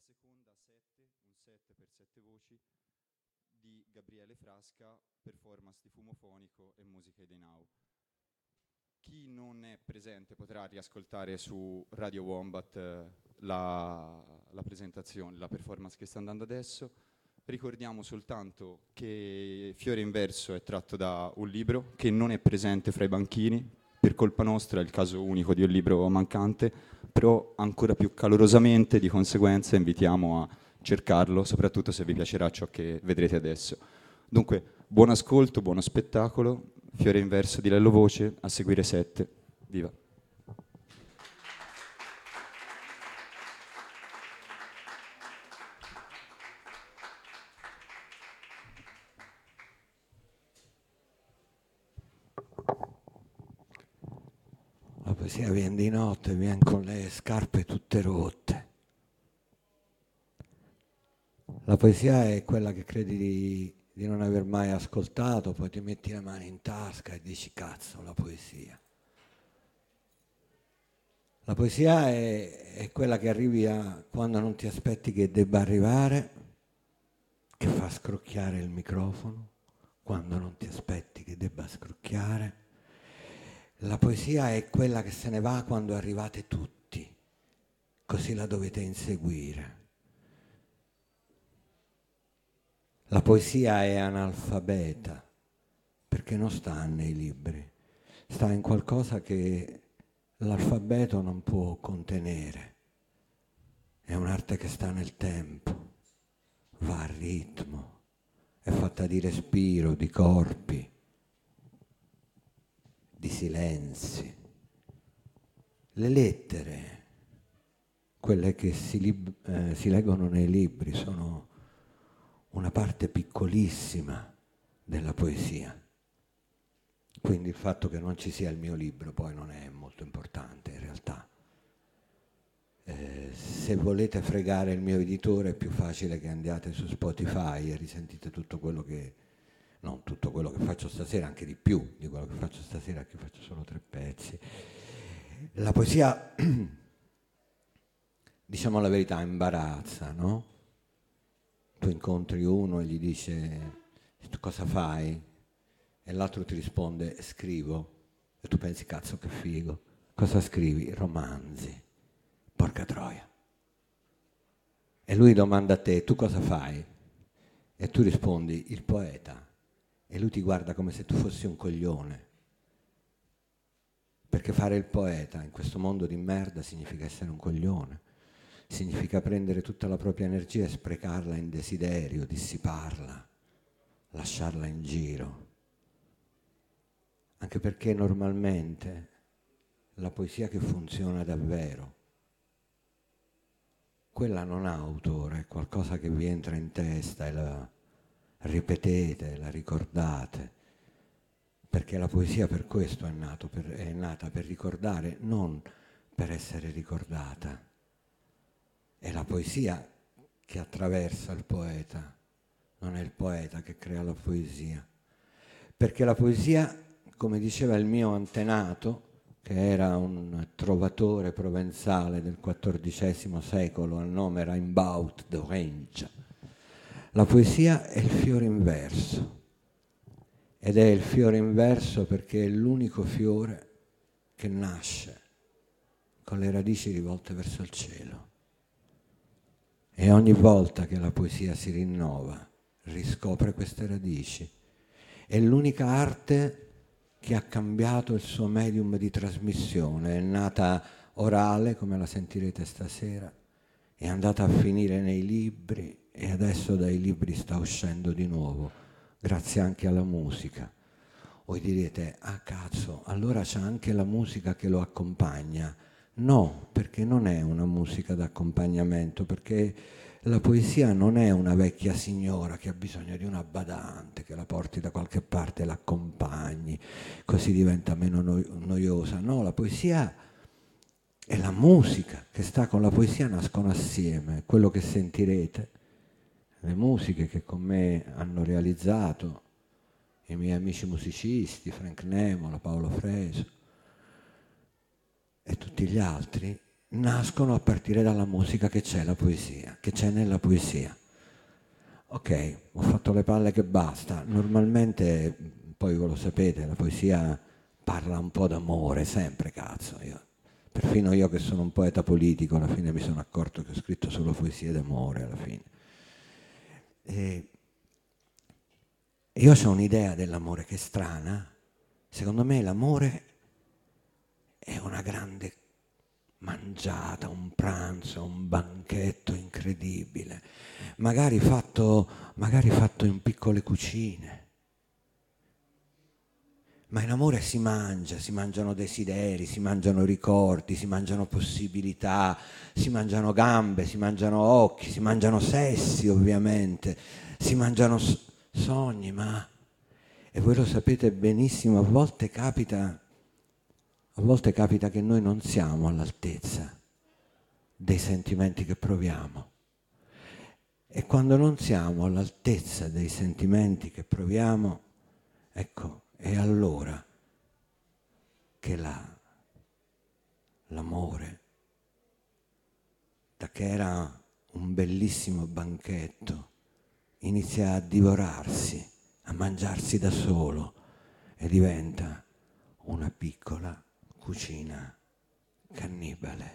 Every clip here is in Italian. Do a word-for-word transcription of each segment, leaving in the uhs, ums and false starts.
seconda sette, un sette per sette voci di Gabriele Frasca, performance di Fumofonico e musiche dei Now. Chi non è presente potrà riascoltare su Radio Wombat eh, la, la presentazione, la performance che sta andando adesso. Ricordiamo soltanto che Fiore in Verso è tratto da un libro che non è presente fra i banchini, per colpa nostra è il caso unico di un libro mancante, però ancora più calorosamente di conseguenza invitiamo a cercarlo, soprattutto se vi piacerà ciò che vedrete adesso. Dunque, buon ascolto, buono spettacolo, Fiore in Verso di Lello Voce, a seguire sette. Viva! La poesia viene di notte, viene con le scarpe tutte rotte. La poesia è quella che credi di, di non aver mai ascoltato, poi ti metti le mani in tasca e dici cazzo, la poesia. La poesia è, è quella che arrivi a quando non ti aspetti che debba arrivare, che fa scrocchiare il microfono, quando non ti aspetti che debba scrocchiare. La poesia è quella che se ne va quando arrivate tutti, così la dovete inseguire. La poesia è analfabeta perché non sta nei libri, sta in qualcosa che l'alfabeto non può contenere. È un'arte che sta nel tempo, va a ritmo, è fatta di respiro, di corpi, di silenzi. Le lettere, quelle che si, lib- eh, si leggono nei libri, sono una parte piccolissima della poesia. Quindi il fatto che non ci sia il mio libro poi non è molto importante in realtà. Eh, se volete fregare il mio editore è più facile che andiate su Spotify e risentite tutto quello che, non tutto quello che faccio stasera, anche di più di quello che faccio stasera, che faccio solo tre pezzi. La poesia, diciamo la verità, imbarazza, no? Tu incontri uno e gli dice tu cosa fai? E l'altro ti risponde scrivo. E tu pensi cazzo che figo. Cosa scrivi? Romanzi. Porca troia. E lui domanda a te tu cosa fai? E tu rispondi il poeta. E lui ti guarda come se tu fossi un coglione. Perché fare il poeta in questo mondo di merda significa essere un coglione. Significa prendere tutta la propria energia e sprecarla in desiderio, dissiparla, lasciarla in giro. Anche perché normalmente la poesia che funziona davvero, quella non ha autore, è qualcosa che vi entra in testa e la ripetete, la ricordate. Perché la poesia per questo è, nato, per, è nata, per ricordare, non per essere ricordata. È la poesia che attraversa il poeta, non è il poeta che crea la poesia. Perché la poesia, come diceva il mio antenato, che era un trovatore provenzale del quattordicesimo secolo, al nome Rimbaud d'Orange, la poesia è il fiore in verso. Ed è il fiore in verso perché è l'unico fiore che nasce con le radici rivolte verso il cielo. E ogni volta che la poesia si rinnova, riscopre queste radici. È l'unica arte che ha cambiato il suo medium di trasmissione. È nata orale, come la sentirete stasera, è andata a finire nei libri e adesso dai libri sta uscendo di nuovo, grazie anche alla musica. Voi direte, ah cazzo, allora c'è anche la musica che lo accompagna. No, perché non è una musica d'accompagnamento, perché la poesia non è una vecchia signora che ha bisogno di una badante, che la porti da qualche parte e l'accompagni, così diventa meno noiosa. No, la poesia è la musica che sta con la poesia, nascono assieme. Quello che sentirete, le musiche che con me hanno realizzato i miei amici musicisti, Frank Nemola, Paolo Freso e tutti gli altri, nascono a partire dalla musica che c'è la poesia, che c'è nella poesia. Ok, ho fatto le palle che basta. Normalmente, poi voi lo sapete, la poesia parla un po' d'amore, sempre, cazzo. Io, perfino io che sono un poeta politico, alla fine mi sono accorto che ho scritto solo poesie d'amore, alla fine. E io ho un'idea dell'amore che è strana. Secondo me l'amore è una grande mangiata, un pranzo, un banchetto incredibile, magari fatto, magari fatto in piccole cucine. Ma in amore si mangia, si mangiano desideri, si mangiano ricordi, si mangiano possibilità, si mangiano gambe, si mangiano occhi, si mangiano sessi ovviamente, si mangiano sogni, ma, e voi lo sapete benissimo, a volte capita, a volte capita che noi non siamo all'altezza dei sentimenti che proviamo. E quando non siamo all'altezza dei sentimenti che proviamo, ecco, è allora che la, l'amore, da che era un bellissimo banchetto, inizia a divorarsi, a mangiarsi da solo e diventa una piccola cucina cannibale.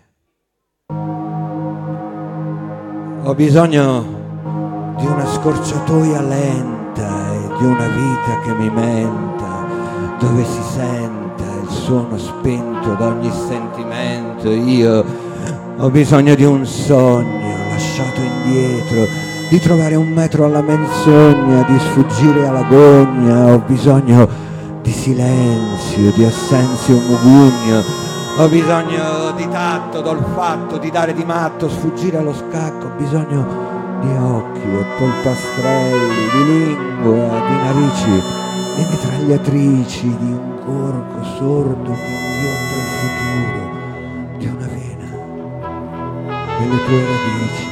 Ho bisogno di una scorciatoia lenta e di una vita che mi menta, dove si senta il suono spento d'ogni sentimento. Io ho bisogno di un sogno lasciato indietro, di trovare un metro alla menzogna, di sfuggire alla gogna. Ho bisogno di silenzio, di assenzio mugugno. Ho bisogno di tatto, d'olfatto, di dare di matto, sfuggire allo scacco. Ho bisogno di occhi e polpastrelli, di lingua, di narici, di mitragliatrici, di un corpo sordo che inghiotta il futuro, di una vena e le tue radici.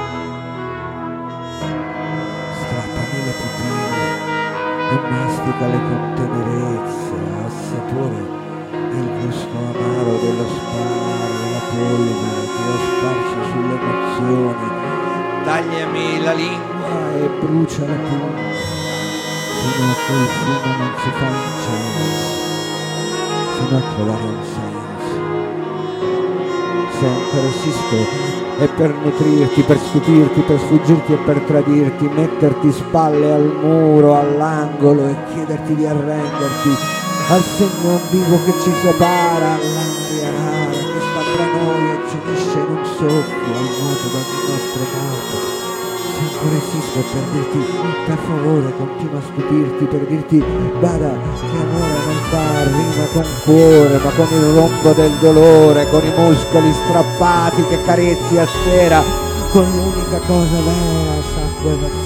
Strappami le pupille e masticale con tenerezza, assapora il gusto amaro dello sparo, la polvere che ho sparso sulle emozioni. Tagliami la lingua e brucia la punta, fino a che il fumo non si fa incenso, fino a trovare un senso. Se ancora esisto è per nutrirti, per stupirti, per sfuggirti e per tradirti, metterti spalle al muro, all'angolo e chiederti di arrenderti al segno ambiguo che ci separa, all'aria rara che sta tra noi e ci unisce in un soffio al moto d'ogni nostro capo. Se ancora esisto è per dirti, per favore continua a stupirti, per dirti, bada, che amore non fa rima con cuore, ma con il rombo del dolore, con i muscoli strappati che carezzi a sera, con l'unica cosa vera, sangue versato.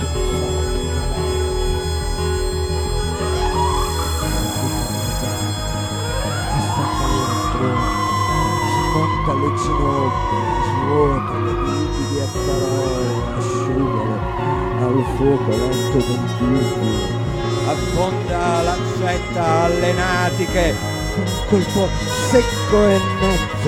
Le ginocchia, svuota le lividi a parole, asciugale al fuoco lento del dubbio, affonda l'ancetta alle natiche con un colpo secco e netto.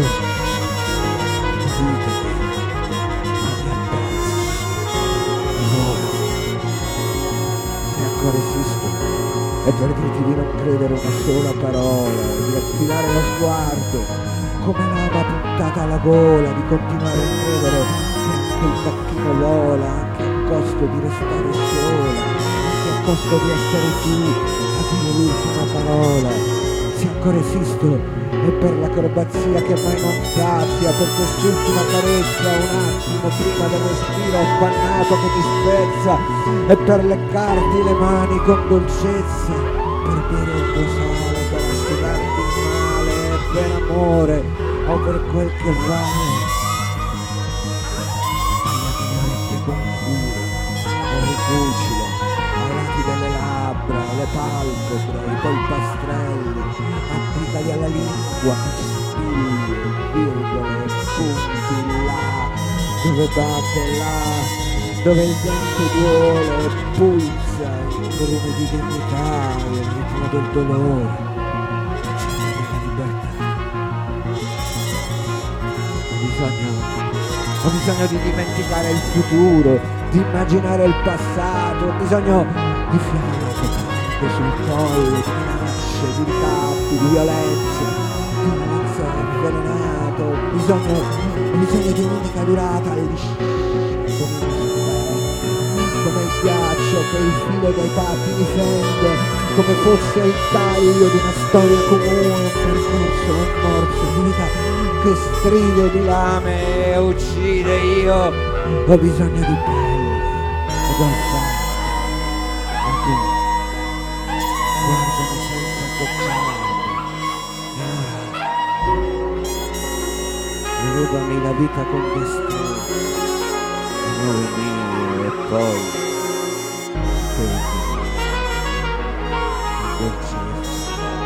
Dite che mi abbassi, ora, se ancora esisto, è per dirti di non credere una sola parola, di affilare lo sguardo come lama puntata alla gola, di continuare a credere che anche il tacchino vola, anche a costo di restare sola, anche a costo di essere tu a dire l'ultima parola. Se ancora esisto è per l'acrobazia che mai non sazia, per quest'ultima carezza un attimo prima del respiro affannato che ti spezza, e per leccarti le mani con dolcezza, per bere il tuo sale, per asciugarti il male, e per amore o per quel che vale. Tagliati le orecchie con cura e ricucile ai lati delle labbra, le palpebre, i polpastrelli, applicali alla lingua spiglie, virgole, punti là, dove batte là, dove il dente duole e pulsa il grume di dignità e il ritmo del dolore. C'è la libertà. Ho bisogno, ho bisogno di dimenticare il futuro, di immaginare il passato, ho bisogno di fiato caldo sul collo, di minacce, di ricatti, di violenze, di un amazzo avvelenato, ho bisogno, ho bisogno di un'unica durata, e di come il ghiaccio che il filo dei pattini fende, come fosse il taglio di una storia comune, un percorso, un morso di vita che stride di lame e uccide. Io ho bisogno di pelle ed olfatto, e tu guardami senza toccarmi, e ora rubami la vita con destrezza, amore mio, e poi spegni con dolcezza.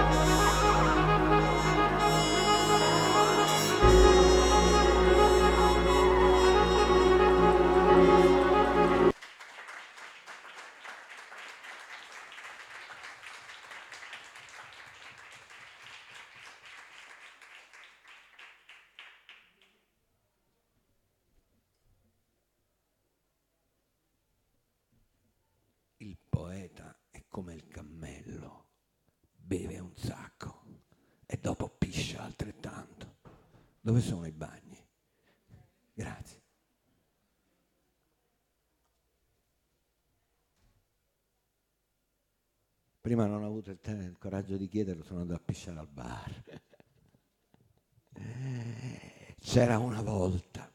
Il poeta è come il cammello, beve un sacco e dopo piscia altrettanto. Dove sono i bagni? Grazie. Prima non ho avuto il, te- il coraggio di chiederlo, sono andato a pisciare al bar. C'era una volta,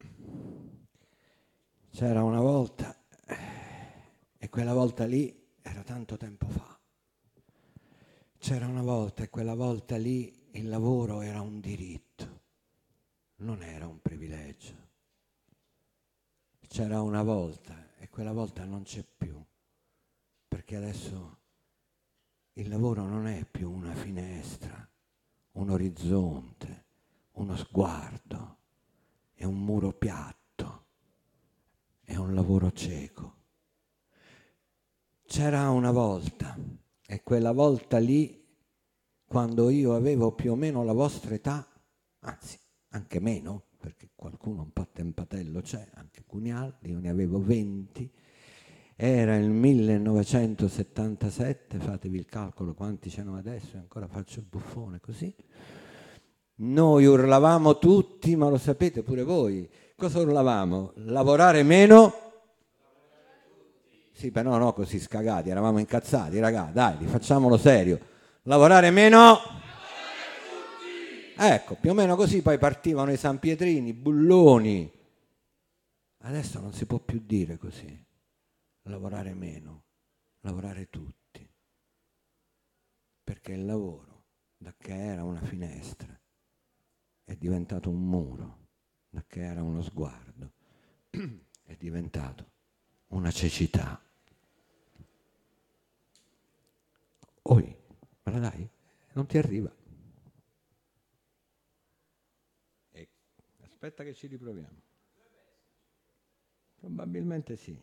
c'era una volta, e quella volta lì era tanto tempo fa. C'era una volta e quella volta lì il lavoro era un diritto, non era un privilegio. C'era una volta e quella volta non c'è più, perché adesso il lavoro non è più una finestra, un orizzonte, uno sguardo, è un muro piatto, è un lavoro cieco. C'era una volta, e quella volta lì, quando io avevo più o meno la vostra età, anzi anche meno, perché qualcuno un po' tempatello c'è, anche Cunial, io ne avevo venti, era il millenovecentosettantasette, fatevi il calcolo quanti ce n'ho adesso, e ancora faccio il buffone così. Noi urlavamo tutti, ma lo sapete pure voi, cosa urlavamo? Lavorare meno? Sì, però no, così scagati, eravamo incazzati, ragazzi, dai, facciamolo serio. Lavorare meno? Lavorare tutti! Ecco, più o meno così poi partivano i San Pietrini, bulloni. Adesso non si può più dire così. Lavorare meno, lavorare tutti. Perché il lavoro, da che era una finestra, è diventato un muro, da che era uno sguardo, è diventato una cecità. Oi, me la dai? Non ti arriva. E aspetta che ci riproviamo. Probabilmente sì.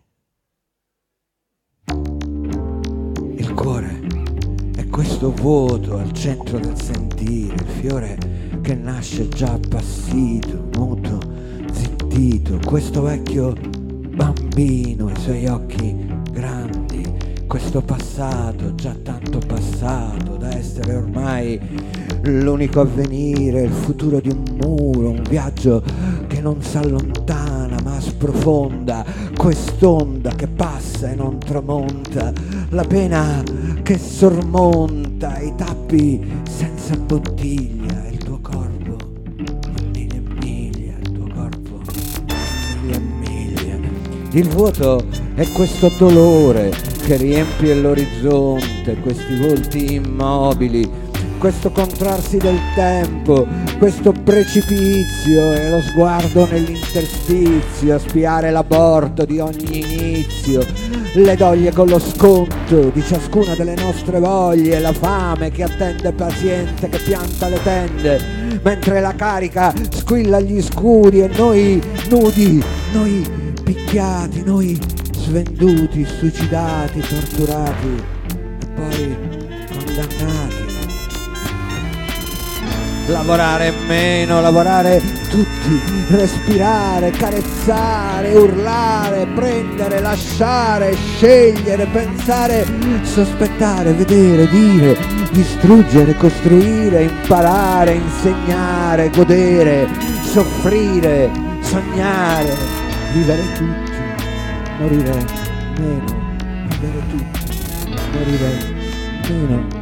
Il cuore è questo vuoto al centro del sentire, il fiore che nasce già appassito, muto, zittito, questo vecchio bambino, i suoi occhi grandi, questo passato già tanto passato da essere ormai l'unico avvenire, il futuro di un muro, un viaggio che non si allontana ma sprofonda, quest'onda che passa e non tramonta, la pena che sormonta i tappi senza bottiglia, il tuo corpo a mille miglia, il tuo corpo a mille miglia. Il vuoto è questo dolore che riempie l'orizzonte, questi volti immobili, questo contrarsi del tempo, questo precipizio e lo sguardo nell'interstizio, a spiare l'aborto di ogni inizio, le doglie con lo sconto di ciascuna delle nostre voglie, la fame che attende paziente, che pianta le tende, mentre la carica squilla gli scuri e noi nudi, noi picchiati, noi svenduti, suicidati, torturati e poi condannati. Lavorare meno, lavorare tutti, respirare, carezzare, urlare, prendere, lasciare, scegliere, pensare, sospettare, vedere, dire, distruggere, costruire, imparare, insegnare, godere, soffrire, sognare, vivere tutti, morire meno, vivere tutti, morire meno.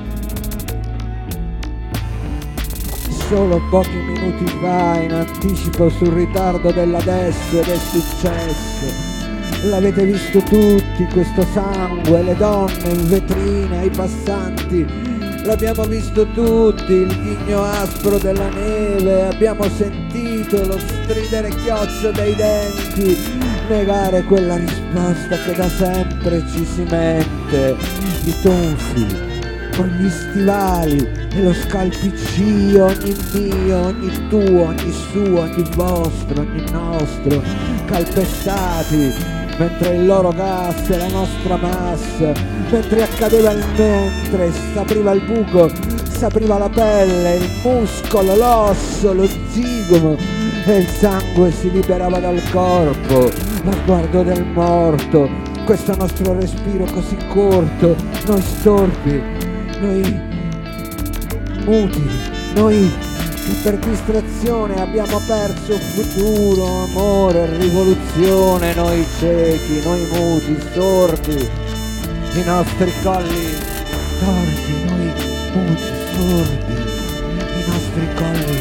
Solo pochi minuti fa, in anticipo sul ritardo dell'adesso, ed è successo. L'avete visto tutti, questo sangue, le donne in vetrina, i passanti. L'abbiamo visto tutti, il ghigno aspro della neve. Abbiamo sentito lo stridere chioccio dei denti, negare quella risposta che da sempre ci si mente. I tonfi con gli stivali e lo scalpiccio, ogni mio, ogni tuo, ogni suo, ogni vostro, ogni nostro, calpestati, mentre il loro gas e la nostra massa, mentre accadeva il mentre, s'apriva il buco, s'apriva la pelle, il muscolo, l'osso, lo zigomo, e il sangue si liberava dal corpo, lo sguardo del morto, questo nostro respiro così corto, noi storpi, noi muti, noi che per distrazione abbiamo perso futuro, amore, rivoluzione, noi ciechi, noi muti, sordi, i nostri colli torti, noi muti, sordi, i nostri colli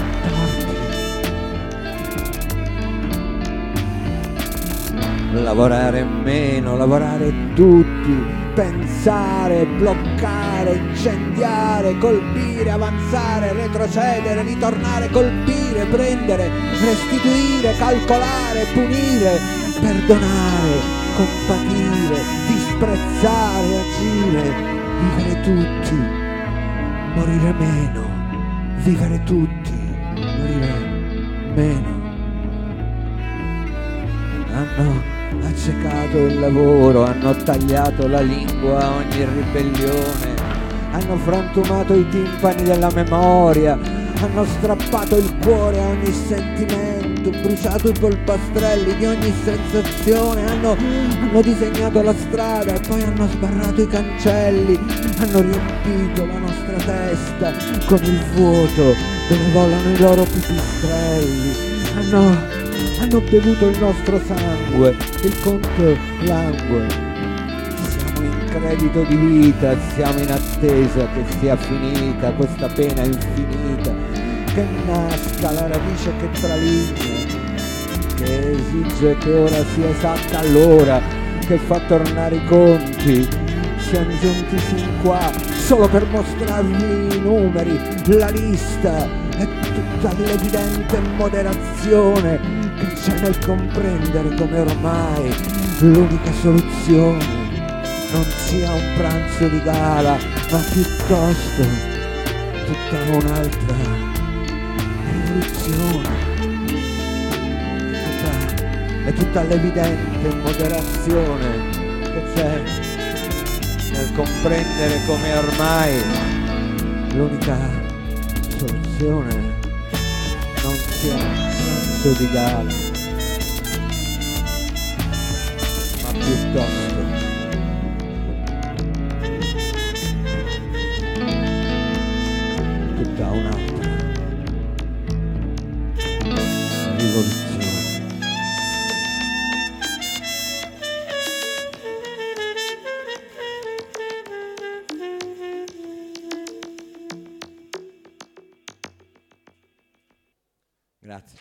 torti. Lavorare meno, lavorare tutti, pensare, bloccare, incendiare, colpire, avanzare, retrocedere, ritornare, colpire, prendere, restituire, calcolare, punire, perdonare, compatire, disprezzare, agire, vivere tutti, morire meno, vivere tutti, morire meno. Hanno accecato il lavoro, hanno tagliato la lingua a ogni ribellione, hanno frantumato i timpani della memoria, hanno strappato il cuore a ogni sentimento, bruciato i polpastrelli di ogni sensazione, hanno, hanno disegnato la strada e poi hanno sbarrato i cancelli, hanno riempito la nostra testa con il vuoto dove volano i loro pipistrelli, hanno... hanno bevuto il nostro sangue, il conto langue. Siamo in credito di vita, siamo in attesa che sia finita questa pena infinita, che nasca la radice che traligna, che esige che ora sia esatta l'ora, che fa tornare i conti. Siamo giunti sin qua solo per mostrarvi i numeri, la lista e tutta l'evidente moderazione che c'è nel comprendere come ormai l'unica soluzione non sia un pranzo di gala, ma piuttosto tutta un'altra rivoluzione. Tutta, è tutta l'evidente moderazione che c'è nel comprendere come ormai l'unica soluzione non sia un pranzo di gala, ma piuttosto tutta un'altra rivoluzione. Grazie.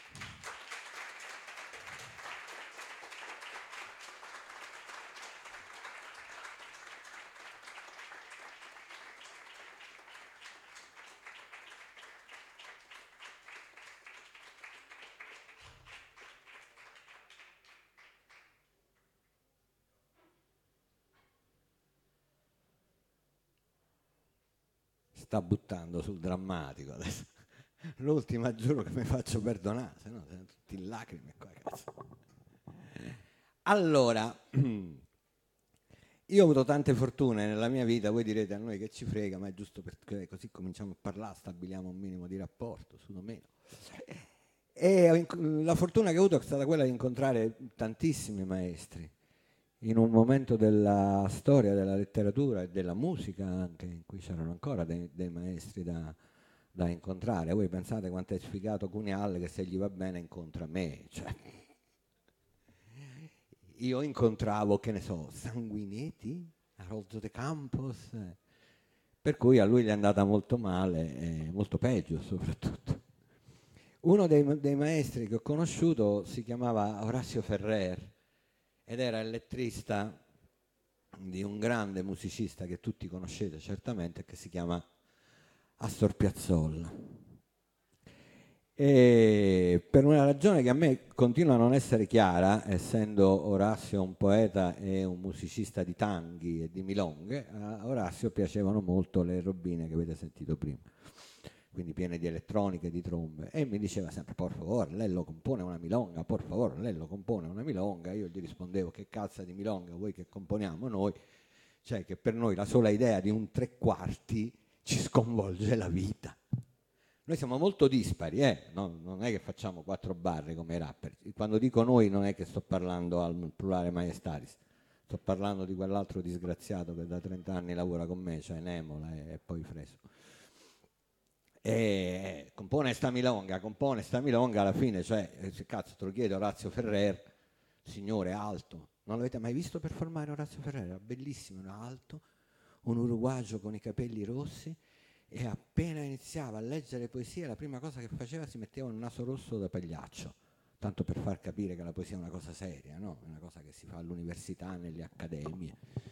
Sta buttando sul drammatico adesso. L'ultima giuro che mi faccio perdonare, se no sono tutti in lacrime qua, cazzo. Allora, io ho avuto tante fortune nella mia vita, voi direte a noi che ci frega, ma è giusto perché così cominciamo a parlare, stabiliamo un minimo di rapporto, su o meno. E la fortuna che ho avuto è stata quella di incontrare tantissimi maestri in un momento della storia della letteratura e della musica anche, in cui c'erano ancora dei, dei maestri da, da incontrare. Voi pensate quanto è sfigato Cunial, che se gli va bene incontra me, cioè, io incontravo, che ne so, Sanguinetti, Haroldo de Campos, eh, per cui a lui gli è andata molto male, eh, molto peggio soprattutto. Uno dei, dei maestri che ho conosciuto si chiamava Orazio Ferrer ed era il lettrista di un grande musicista che tutti conoscete certamente, che si chiama Astor Piazzolla. E per una ragione che a me continua a non essere chiara, essendo Orazio un poeta e un musicista di tanghi e di milonghe, a Orazio piacevano molto le robine che avete sentito prima, quindi piene di elettronica e di trombe, e mi diceva sempre: por favore, Lello compone una milonga, por favore, Lello compone una milonga. Io gli rispondevo: che cazzo di milonga vuoi che componiamo noi? Cioè che per noi la sola idea di un tre quarti ci sconvolge la vita. Noi siamo molto dispari, eh? No, non è che facciamo quattro barre come i rapper. Quando dico noi non è che sto parlando al plurale maestatis, sto parlando di quell'altro disgraziato che da trenta anni lavora con me, cioè Nemola e, e poi Freso. E compone sta milonga, compone sta milonga, alla fine, cioè, cazzo, te lo chiede Orazio Ferrer, signore alto, non l'avete mai visto performare Orazio Ferrer? Era bellissimo, era alto, un uruguagio con i capelli rossi, e appena iniziava a leggere poesie la prima cosa che faceva si metteva un naso rosso da pagliaccio, tanto per far capire che la poesia è una cosa seria, no? Una cosa che si fa all'università, nelle accademie.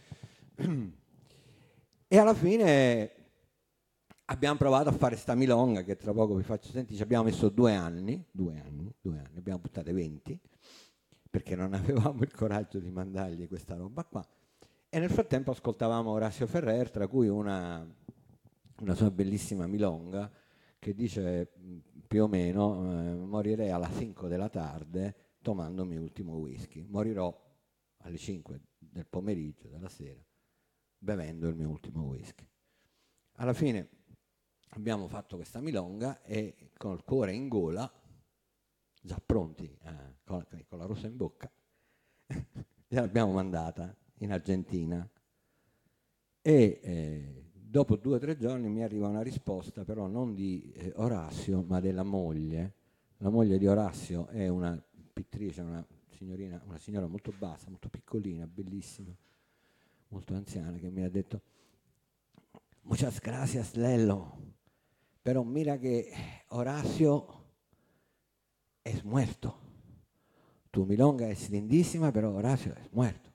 E alla fine abbiamo provato a fare sta milonga che tra poco vi faccio sentire. Ci abbiamo messo due anni, due anni, due anni, abbiamo buttate venti perché non avevamo il coraggio di mandargli questa roba qua, e nel frattempo ascoltavamo Orazio Ferrer, tra cui una, una sua bellissima milonga che dice più o meno: eh, morirei alle cinque della tarde tomandomi l'ultimo whisky, morirò alle cinque del pomeriggio, della sera, bevendo il mio ultimo whisky. Alla fine abbiamo fatto questa milonga e con il cuore in gola, già pronti, eh, con, con la rosa in bocca, gliel'abbiamo mandata in Argentina e eh, dopo due o tre giorni mi arriva una risposta, però non di eh, Orazio, ma della moglie. La moglie di Orazio è una pittrice, una signorina, una signora molto bassa, molto piccolina, bellissima, molto anziana, che mi ha detto: muchas gracias, Lello, pero mira que Horacio es muerto. Tu milonga es lindísima, pero Horacio es muerto.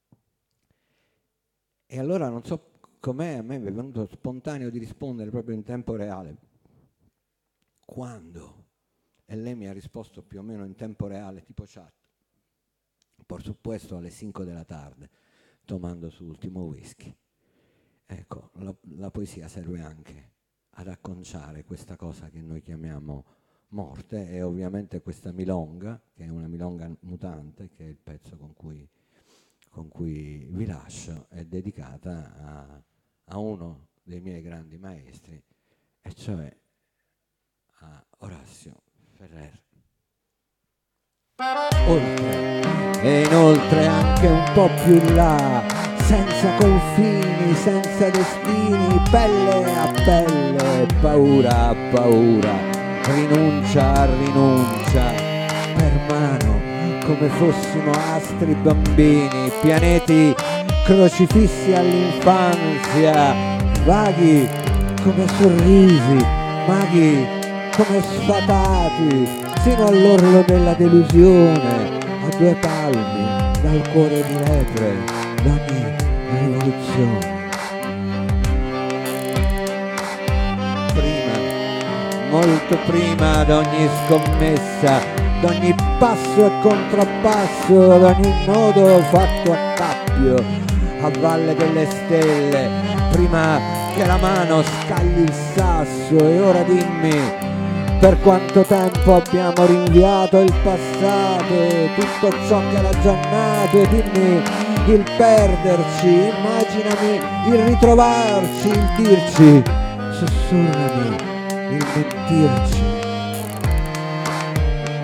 E allora non so com'è, a me mi è venuto spontaneo di rispondere proprio in tempo reale. Quando? E lei mi ha risposto più o meno in tempo reale, tipo chat, por supuesto alle cinque della tarde, tomando su ultimo whisky. Ecco, la, la poesia serve anche ad acconciare questa cosa che noi chiamiamo morte, e ovviamente questa milonga, che è una milonga mutante, che è il pezzo con cui, con cui vi lascio, è dedicata a, a uno dei miei grandi maestri, e cioè a Orazio Ferrer. Oltre e inoltre anche un po' più in là, senza confini, senza destini, pelle a pelle, paura a paura, rinuncia a rinuncia, per mano, come fossimo astri bambini, pianeti crocifissi all'infanzia, vaghi come sorrisi, maghi come sfatati, sino all'orlo della delusione, a due palmi dal cuore di lepre d'ogni rivoluzione. Prima, molto prima d'ogni scommessa, d'ogni passo e contrappasso, d'ogni nodo fatto a cappio, a valle delle stelle, prima che la mano scagli il sasso. E ora dimmi, per quanto tempo abbiamo rinviato il passato, tutto ciò che era già nato, e dimmi il perderci, immaginami il ritrovarci, il dirci, sussurrami il mentirci.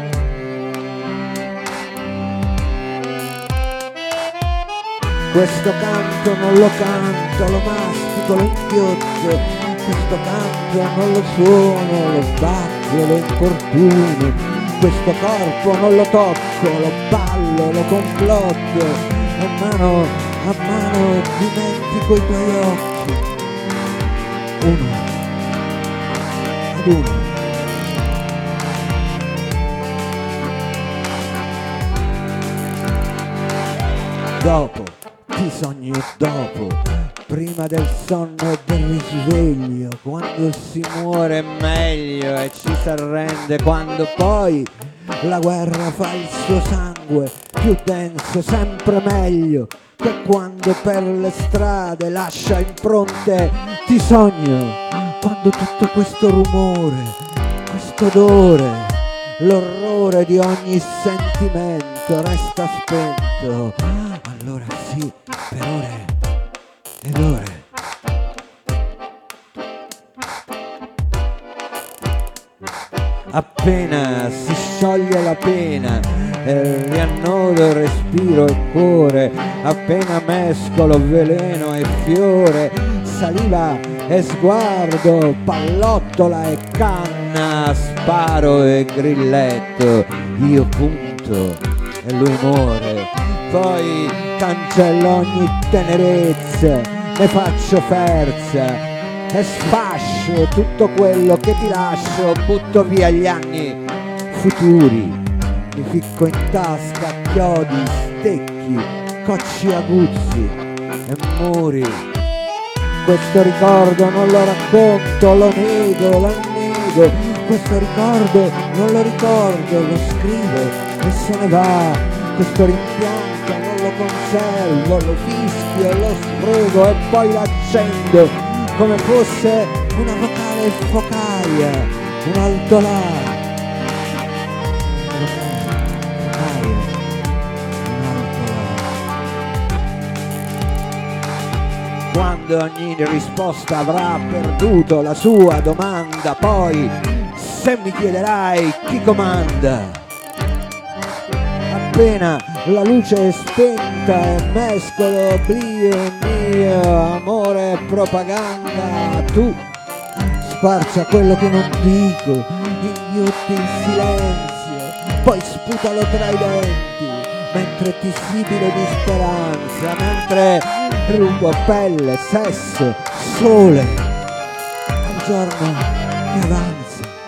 Questo canto non lo canto, lo mastico, lo inghiotto, questo canto non lo suono, lo sbacco, lo importuno, questo corpo non lo tocco, lo ballo, lo complotto, a mano a mano dimentico i tuoi occhi, uno ad uno. Dopo, ti sogno dopo, prima del sonno e del risveglio, quando si muore meglio e ci si arrende, quando poi la guerra fa il suo sangue più denso, sempre meglio, che quando per le strade lascia impronte. Ti sogno quando tutto questo rumore, questo odore, l'orrore di ogni sentimento resta spento. Allora sì, per ore ed ore. Appena si scioglie la pena e riannodo il respiro e cuore, appena mescolo veleno e fiore, saliva e sguardo, pallottola e canna, sparo e grilletto, io punto e lui muore, poi cancello ogni tenerezza, ne faccio ferza e sfascio tutto quello che ti lascio, butto via gli anni futuri, mi ficco in tasca chiodi, stecchi, cocci aguzzi e muri. Questo ricordo non lo racconto, lo nego, lo annego, questo ricordo non lo ricordo, lo scrivo e se ne va, questo rimpianto non lo conservo, lo fischio, lo sfrego e poi l'accendo come fosse una vocale focaia, un altolà, focaia, un altolà. Quando ogni risposta avrà perduto la sua domanda, poi se mi chiederai chi comanda, appena la luce è spenta e mescolo oblio e mio amore e propaganda, tu sparcia quello che non dico, inghiotti il silenzio, poi sputalo tra i denti, mentre ti sibilo di speranza, mentre rubo pelle, sesso, sole al giorno che avanza.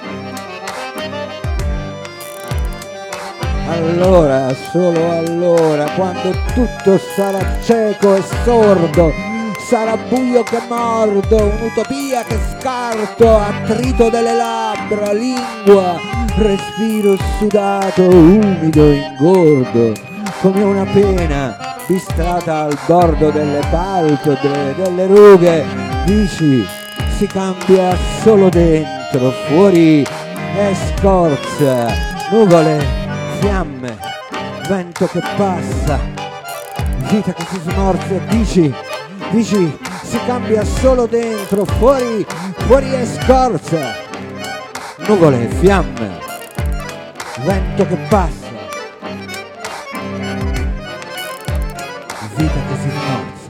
Allora, solo allora, quando tutto sarà cieco e sordo, sarà buio che mordo, un'utopia che scarto, attrito delle labbra, lingua, respiro sudato, umido, ingordo, come una pena bistrata al bordo delle palpebre, delle rughe. Dici, si cambia solo dentro, fuori è scorza, nuvole, fiamme, vento che passa, vita che si smorza. Dici, dici, si cambia solo dentro, fuori, fuori è scorza, nuvole, fiamme, vento che passa, vita che si smorza.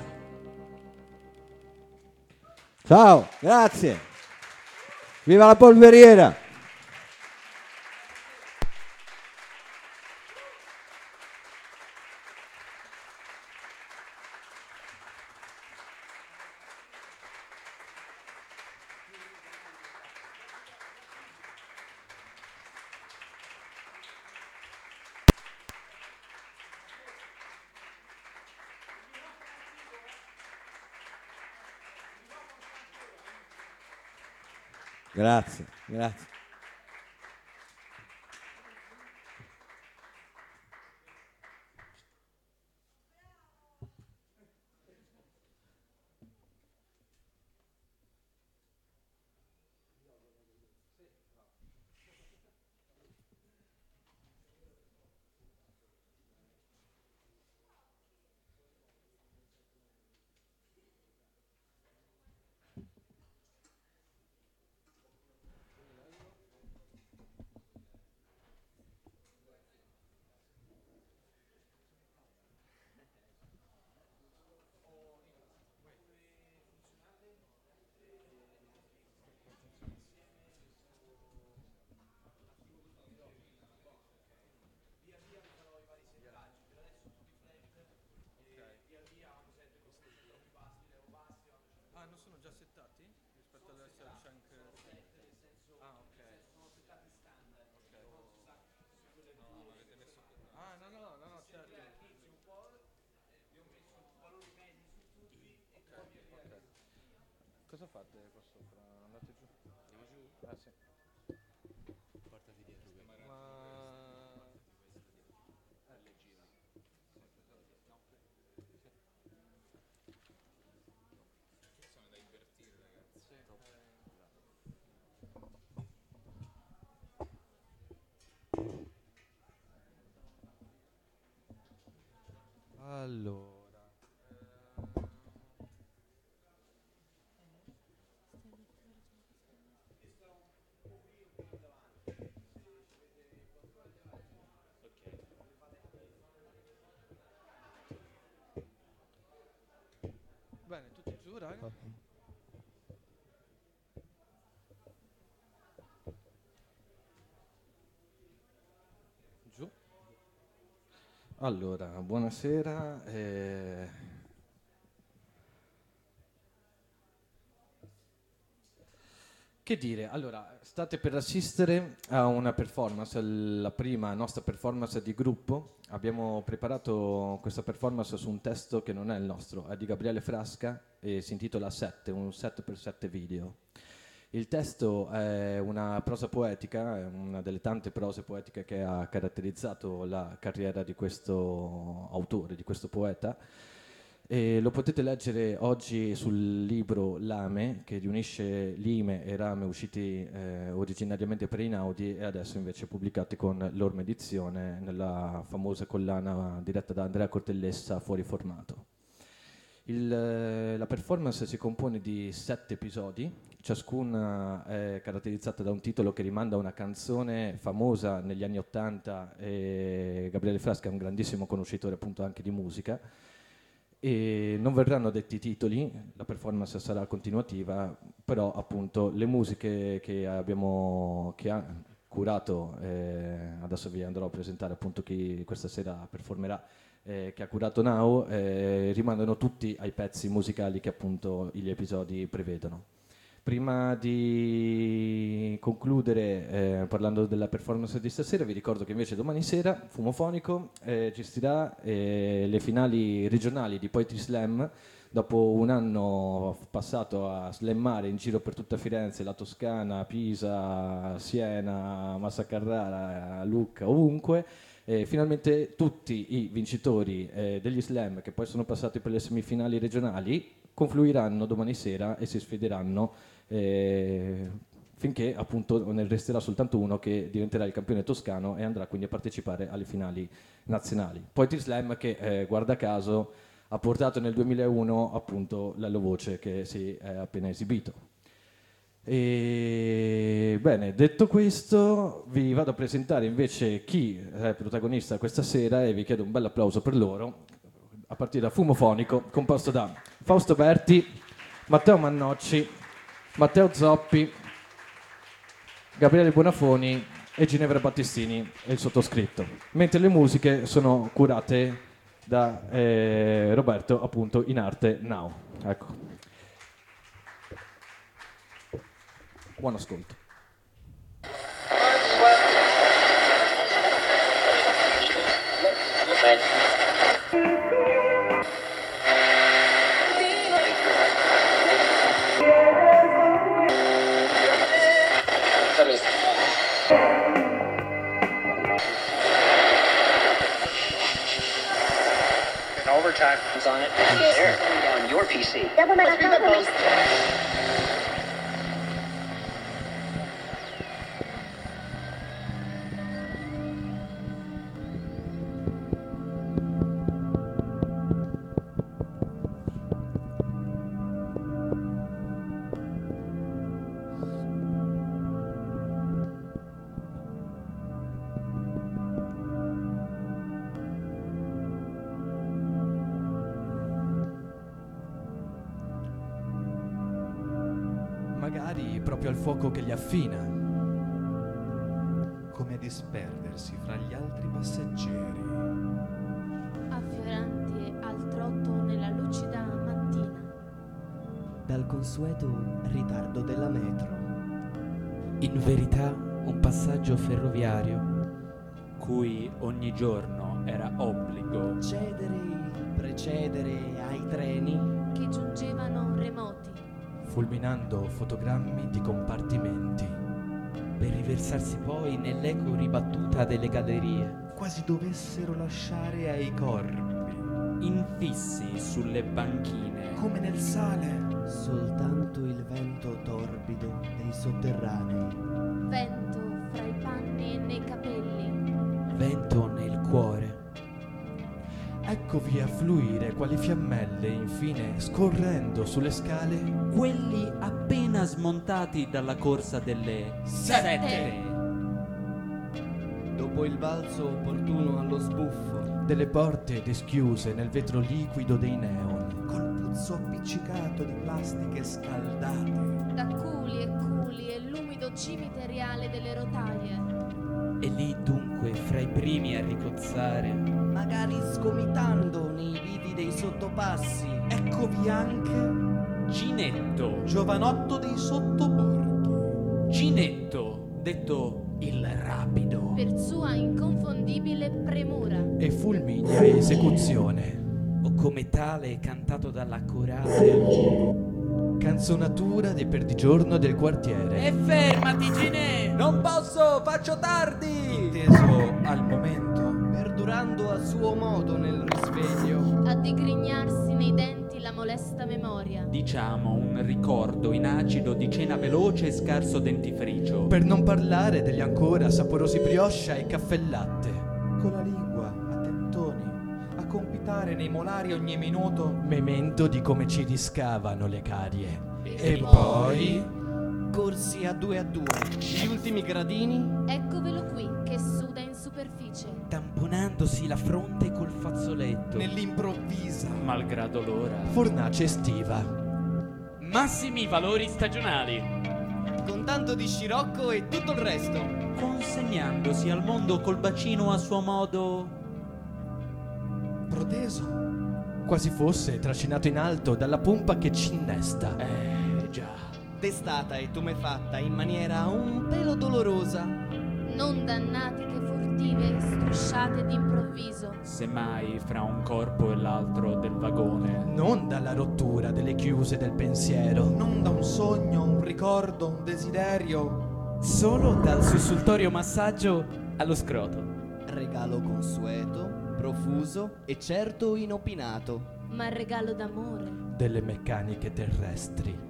Ciao, grazie, viva la polveriera. Grazie, grazie. cosa fate qua sopra? Andate giù? Andiamo giù? Ah sì. Portati dietro questo. Ma... Sono da invertire, ragazzi. Sì, eh. Allora, bene, tutti giù, raga. Giù. Allora, buonasera. eh, Che dire, allora, state per assistere a una performance, la prima nostra performance di gruppo. Abbiamo preparato questa performance su un testo che non è il nostro, è di Gabriele Frasca e si intitola sette, un sette per sette video. Il testo è una prosa poetica, è una delle tante prose poetiche che ha caratterizzato la carriera di questo autore, di questo poeta. E lo potete leggere oggi sul libro Lame, che riunisce Lime e Rame, usciti eh, originariamente per Einaudi e adesso invece pubblicati con l'Orme Edizione nella famosa collana diretta da Andrea Cortellessa, Fuori Formato. Il, la performance si compone di sette episodi, ciascuna è caratterizzata da un titolo che rimanda a una canzone famosa negli anni Ottanta, e Gabriele Frasca è un grandissimo conoscitore appunto anche di musica. E non verranno detti i titoli, la performance sarà continuativa, però appunto le musiche che abbiamo che ha curato, eh, adesso vi andrò a presentare appunto chi questa sera performerà, eh, che ha curato Now, eh, rimandano tutti ai pezzi musicali che appunto gli episodi prevedono. Prima di concludere eh, parlando della performance di stasera, vi ricordo che invece domani sera Fumofonico eh, gestirà eh, le finali regionali di Poetry Slam. Dopo un anno passato a slammare in giro per tutta Firenze, la Toscana, Pisa, Siena, Massa Carrara, Lucca, ovunque, eh, finalmente tutti i vincitori eh, degli slam che poi sono passati per le semifinali regionali confluiranno domani sera e si sfideranno eh, finché appunto ne resterà soltanto uno che diventerà il campione toscano e andrà quindi a partecipare alle finali nazionali. Poetry Slam che eh, guarda caso ha portato nel duemilauno appunto Lello Voce che si è appena esibito. E bene, detto questo vi vado a presentare invece chi è protagonista questa sera e vi chiedo un bel applauso per loro a partire da Fumofonico, composto da Fausto Berti, Matteo Mannocci, Matteo Zoppi, Gabriele Bonafoni e Ginevra Battistini e il sottoscritto, mentre le musiche sono curate da eh, Roberto appunto in arte Now. Ecco. Buon ascolto. Overtime is on it. There, on your P C. Double my account. Magari proprio al fuoco che li affina, come a disperdersi fra gli altri passeggeri, affioranti al trotto nella lucida mattina, dal consueto ritardo della metro. In verità un passaggio ferroviario cui ogni giorno era obbligo Cedere il precedere ai treni che giungevano remoti, fulminando fotogrammi di compartimenti, per riversarsi poi nell'eco ribattuta delle gallerie, quasi dovessero lasciare ai corpi, infissi sulle banchine, come nel sale. Soltanto il vento torbido dei sotterranei. Vento fra i panni e nei capelli. vento nel cuore. eccovi a fluire quali fiammelle, infine, scorrendo sulle scale, quelli appena smontati dalla corsa delle sette. Dopo il balzo opportuno allo sbuffo delle porte dischiuse nel vetro liquido dei neon, col puzzo appiccicato di plastiche scaldate, da culi e culi e l'umido cimiteriale delle rotaie. E lì dunque fra i primi a ricozzare, magari sgomitando nei vidi dei sottopassi, eccovi anche Ginetto, giovanotto dei sottoborghi. Ginetto, detto il rapido, Per sua inconfondibile premura. e fulminea esecuzione, o come tale cantato dalla corale. canzonatura dei perdigiorno del quartiere. E fermati, Ginè! Non posso, faccio tardi! Teso al momento, perdurando a suo modo nel risveglio, A digrignarsi nei denti la molesta memoria. Diciamo un ricordo in acido di cena veloce e scarso dentifricio. Per non parlare degli ancora saporosi brioche e caffè latte, con la lingua a tentoni, a compitare nei molari ogni minuto. memento di come ci riscavano le carie. E poi corsi a due a due, gli ultimi gradini, Eccovelo qui che suda in superficie. Tamponandosi la fronte col fazzoletto, nell'improvvisa, malgrado l'ora. Fornace estiva, Massimi valori stagionali, con tanto di scirocco e tutto il resto. consegnandosi al mondo col bacino a suo modo. proteso, quasi fosse trascinato in alto dalla pompa che ci innesta. Eh già. Testata e tumefatta in maniera un pelo dolorosa, Non dannatiche furtive strusciate d'improvviso. Semmai fra un corpo e l'altro del vagone. Non dalla rottura delle chiuse del pensiero, non da un sogno, un ricordo, un desiderio, Solo dal sussultorio massaggio allo scroto. regalo consueto, profuso e certo inopinato. Ma regalo d'amore. delle meccaniche terrestri.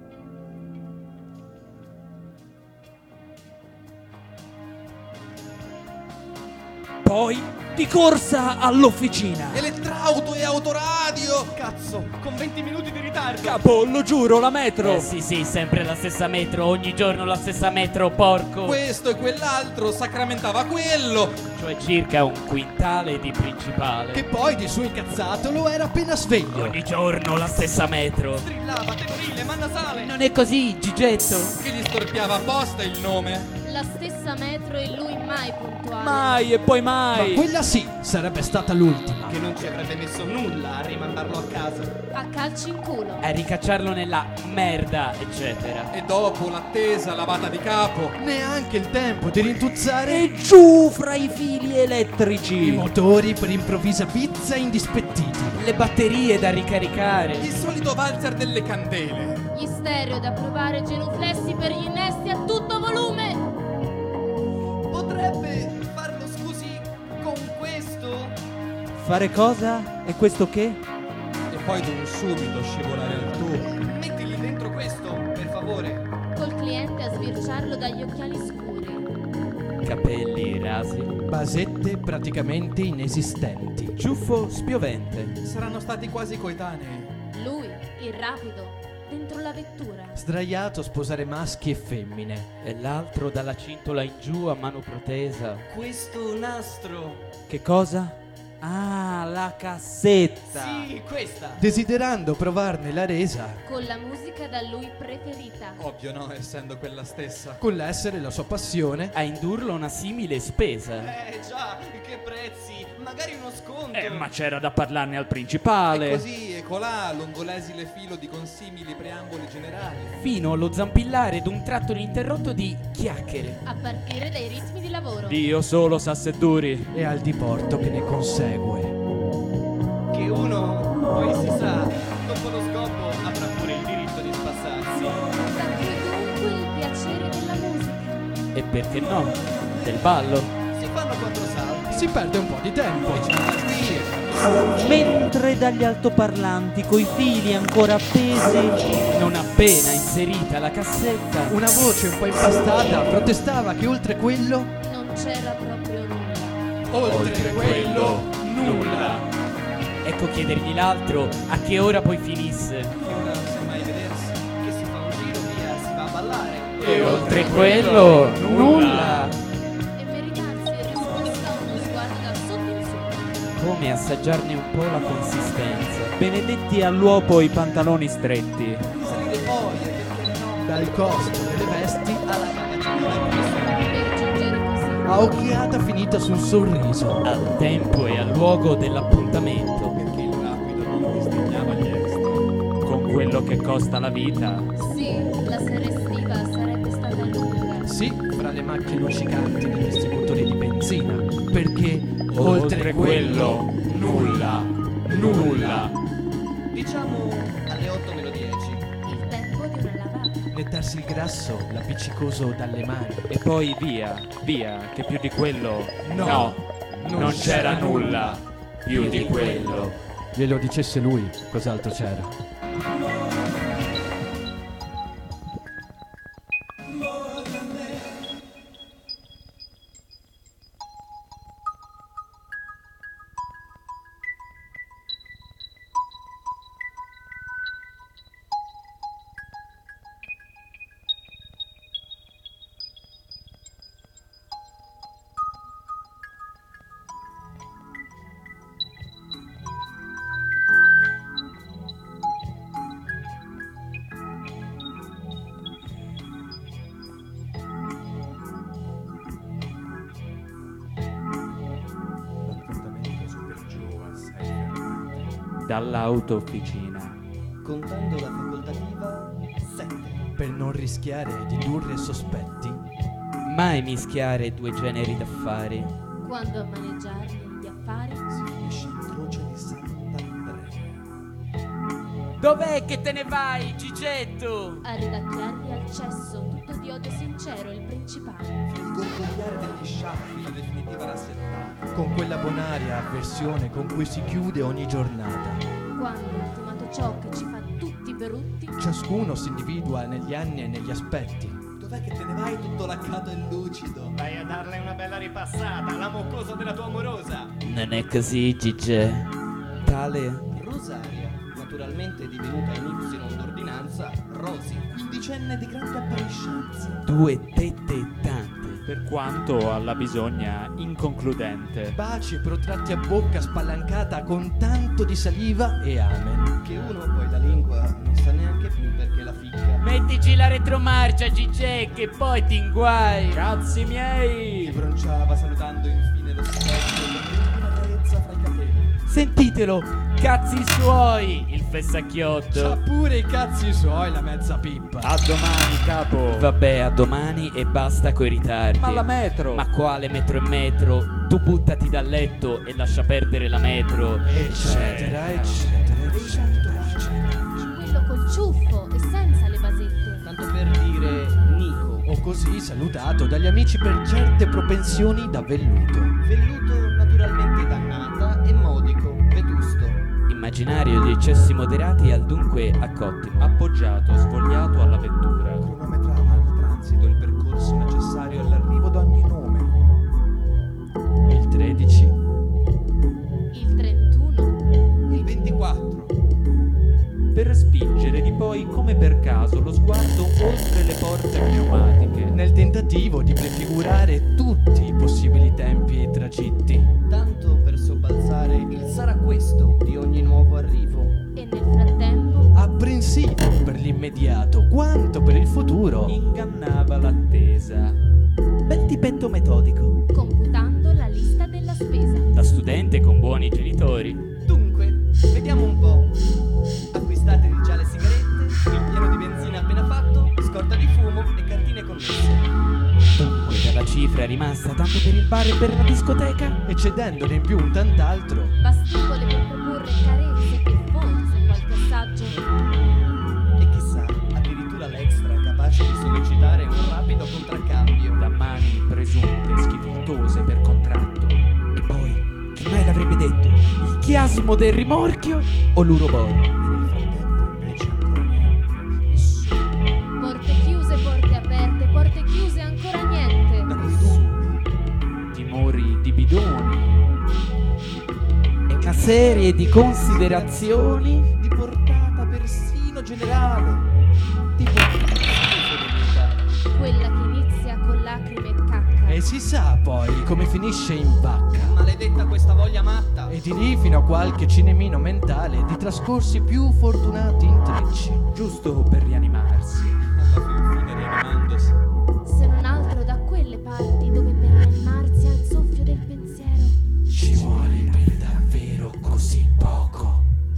Poi di corsa all'officina. elettrauto e autoradio. Cazzo, con venti minuti di ritardo. Capo, lo giuro, la metro. Eh sì sì, sempre la stessa metro, ogni giorno la stessa metro, porco. Questo e quell'altro sacramentava quello. Cioè circa un quintale di principale. Che poi di suo incazzato lo era appena sveglio. Ogni giorno la stessa metro. Strillava, tenorile, mannasale. Non è così, Gigetto. Che gli storpiava apposta il nome. La stessa metro e lui mai puntuale. Mai e poi Ma mai. quella sì, sarebbe stata l'ultima. Che non ci avrebbe messo nulla a rimandarlo a casa. A calci in culo. A ricacciarlo nella merda, eccetera. E dopo l'attesa lavata di capo. Neanche il tempo di rintuzzare E giù fra i fili i elettrici. motori per improvvisa pizza indispettiti. Le batterie da ricaricare. Il solito valzer delle candele. Gli stereo da provare genuflessi per gli innesti a tutto volume. Potrebbe farlo, scusi, con questo? Fare cosa? E questo che? E poi d'un subito scivolare il tubo. Mettigli dentro questo, per favore. Col cliente a sbirciarlo dagli occhiali scuri. Capelli rasi. Basette praticamente inesistenti. Ciuffo spiovente. Saranno stati quasi coetanei. Lui, il rapido, dentro la vettura. Sdraiato a sposare maschi e femmine. E l'altro dalla cintola in giù a mano protesa. Questo nastro. Che cosa? Ah, la cassetta. Sì, questa. Desiderando provarne la resa, Con la musica da lui preferita. Ovvio no, essendo quella stessa. con l'essere la sua passione, A indurlo a una simile spesa. Eh già, che prezzi. Magari uno sconto. Eh, ma c'era da parlarne al E principale. così e colà, lungo l'esile filo di consimili preamboli generali. Fino allo zampillare d'un tratto ininterrotto di chiacchiere. A partire dai ritmi di lavoro. Dio solo sa se duri. e al diporto che ne consegue. Che uno, poi si sa, dopo lo scopo avrà pure il diritto di spassarsi. perché no, del ballo. Si fanno quattro salti. Si perde un po' di tempo. E c'è una qui. Mentre dagli altoparlanti coi fili ancora appesi, Non appena inserita la cassetta, Una voce un po' impastata protestava che oltre quello, Non c'era proprio nulla. oltre quello, nulla. ecco chiedergli l'altro a che ora poi finisse. Che ora non sa mai vedersi. Che si fa un giro via, si va a ballare. E oltre quello, nulla. E meritarsi risposta a uno sguardo da sotto in su. Come assaggiarne un po' la consistenza. benedetti all'uopo i pantaloni stretti. Salire poi, e perché no, Dal costo delle vesti alla capacità di acquisto. Per giungere così. a occhiata finita sul sorriso. Al tempo e al luogo dell'appuntamento. Perché il rapido non disdegnava gli extra. Con quello che costa la vita. Sì, la sera estiva sarebbe stata lunga. Sì, fra le macchie luccicanti dei distributori di benzina. Perché Oltre, oltre quello, nulla, nulla. Diciamo alle otto meno dieci. Il tempo di una lavata. nettarsi il grasso l'appiccicoso dalle mani. E poi via, via, che più di quello. No, non, non c'era nulla più di quello. Glielo dicesse lui, cos'altro c'era? Dall'auto officina. Contando la facoltativa, sette. Per non rischiare di indurre sospetti, Mai mischiare due generi d'affari. Quando a maneggiarli gli affari. Si finisce in croce di Sant'Andrea. Dov'è che te ne vai, Gigetto? A ridacchiarli al cesso, tutto di odio sincero, il principale. Il gorgogliare degli sciaffi, la definitiva rassettata. con quella bonaria avversione con cui si chiude ogni giornata. Quando, ultimato ciò che ci fa tutti berutti, Ciascuno si individua negli anni e negli aspetti. Dov'è che te ne vai tutto laccato e lucido? Vai a darle una bella ripassata, la moccosa della tua amorosa. Non è così, Gige. Tale. Rosaria, naturalmente divenuta in Y d'ordinanza, Rosy. Quindicenne di grande appariscenza. Due tette tante. Per quanto alla bisogna inconcludente. Baci protratti a bocca spalancata con tanto di saliva e amen. Che uno poi la lingua non sa neanche più perché la ficca. Mettici la retromarcia, Gige, che poi ti inguai. Cazzi Che miei! bronciava salutando infine lo specchio con una carezza fra i capelli. Sentitelo, cazzi suoi, il C'ha fessacchiotto. pure i cazzi suoi la mezza pippa. A domani, capo! Vabbè, a domani e basta coi ritardi. Ma la metro! Ma quale metro e metro? Tu buttati dal letto e lascia perdere la metro. Eccetera, eccetera, eccetera, eccetera. quello col ciuffo e senza le basette. Tanto per dire Nico. O così salutato dagli amici per certe propensioni da velluto. Velluto naturalmente dannata e modico, vetusto. Immaginario di eccessi moderati al dunque accottimo. Appoggiato, svogliato alla vettura. Cronometrava al transito il percorso necessario all'arrivo d'ogni nome. Il tredici. Il trentuno. Il ventiquattro. Per spingere di poi, come per caso, lo sguardo oltre le porte pneumatiche. Nel tentativo di prefigurare tutti i possibili tempi e tragitti. Tanto per sobbalzare il sarà questo di ogni nuovo arrivo. E nel frattempo, Apprensivo per l'immediato quanto per il futuro. Ingannava l'attesa. Bel tipetto metodico. computando la lista della spesa. Da studente con buoni genitori. Dunque, vediamo un po'. Acquistate già le sigarette, il pieno di benzina appena fatto, scorta di fumo e cartine connesse. Dunque, per la cifra rimasta tanto per il bar e per la discoteca. E cedendone in più un tant'altro. Bastevole per proporre carezze e forse qualche assaggio. E chissà, addirittura l'extra capace capace di sollecitare un rapido contraccambio. Da mani presunte schifiltose per contratto. E poi, chi mai l'avrebbe detto? Il chiasmo del rimorchio o l'uroboro? E nel frattempo invece ancora niente. Nessuno. Porte chiuse, porte aperte, porte chiuse, ancora niente. Da cui tu Timori di bidoni. è una serie di considerazioni di portata persino generale. Tipo Quella che inizia con lacrime e cacca. E si sa poi come finisce in vacca. Maledetta questa voglia matta. E di lì fino a qualche cinemino mentale di trascorsi più fortunati intrecci. Giusto per rianimarsi. Alla fin fine rianimandosi. Se non altro da quelle parti dove per rianimarsi al soffio del pensiero ci vuole per davvero così poco.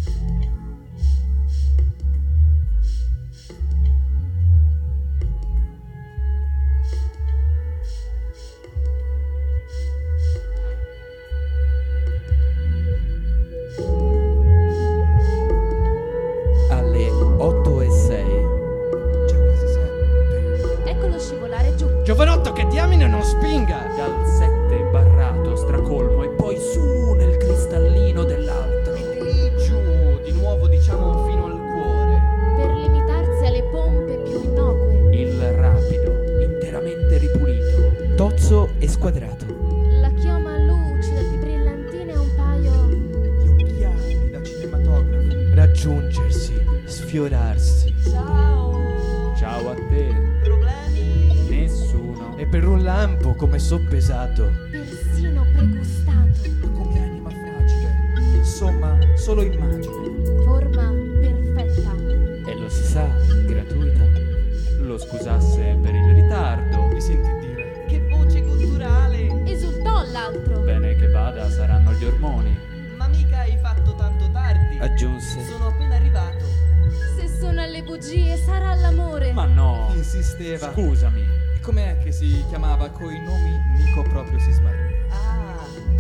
Alle otto e sei. Già quasi sette. eccolo scivolare giù. Giovanotto, che diamine non spinga! Dal sette barrato stracolmo e poi su nel cristallino dell'altro. E di lì giù, di nuovo diciamo fino al cuore. Per limitarsi alle pompe più innocue. Il rapido, interamente ripulito. Tozzo e squadrato. La chioma lucida di brillantine e un paio. Gli occhiali da cinematografo. Raggiungersi, sfiorarsi. Ciao. Ciao a te. Problemi? Nessuno. E per un lampo come soppesato. Persino pregustato. Come anima fragile. Insomma, solo immagine. Forma perfetta. E lo si sa, gratuita. Lo scusasse per il ritardo. Mi senti dire? Che voce culturale. Esultò l'altro. Bene che vada, saranno gli ormoni. Ma mica hai fatto tanto tardi. Aggiunse. Sono appena arrivato. Se sono alle bugie sarà l'amore. Ma no. Insisteva. Scusami. E com'è che si chiamava coi nomi? Nico proprio si smarriva. Ah,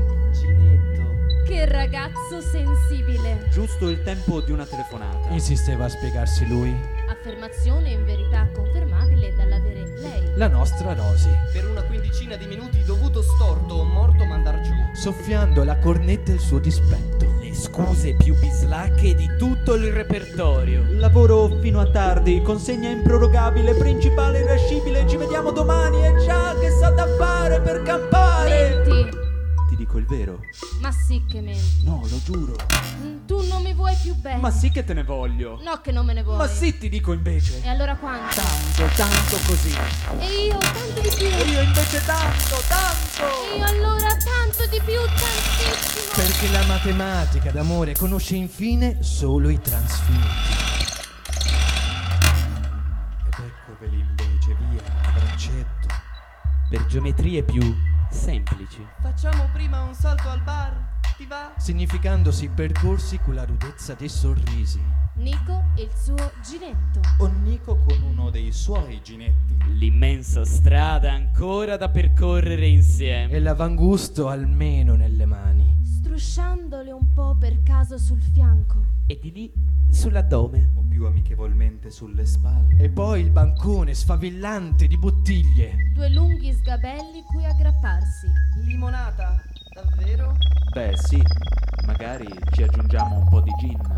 Ginetto. Che ragazzo sensibile. Giusto il tempo di una telefonata. Insisteva a spiegarsi lui. Affermazione in verità confermabile dall'avere lei. La nostra Rosy. Per una quindicina di minuti dovuto storto o morto mandar giù. Soffiando la cornetta il suo dispetto. Le scuse più bislacche di tutto il repertorio. Lavoro fino a tardi, consegna improrogabile, principale irascibile, ci vediamo domani e già che sa da fare per campare. Menti. Ti dico il vero. Ma sì che menti. No, lo giuro. Mm, Tu non mi vuoi più bene. Ma sì che te ne voglio. No che non me ne vuoi. Ma sì, ti dico invece. E allora quanto? Tanto, tanto così. E io tanto di più. E io invece tanto, tanto. E io allora tanto di più, tantissimo. Perché la matematica d'amore conosce infine solo i transfiniti. Ed eccoveli invece via, a braccetto. Per geometrie più semplici. Facciamo prima un salto al bar. Ti va? Significandosi percorsi con la rudezza dei sorrisi. Nico e il suo ginetto. O Nico con uno dei suoi ginetti. L'immensa strada ancora da percorrere insieme. E l'avangusto almeno nelle mani. Strusciandole un po' per caso sul fianco. E di lì sull'addome. O più amichevolmente sulle spalle. E poi il bancone sfavillante di bottiglie. Due lunghi sgabelli cui aggrapparsi. Limonata? Davvero? Beh, sì. Magari ci aggiungiamo un po' di gin.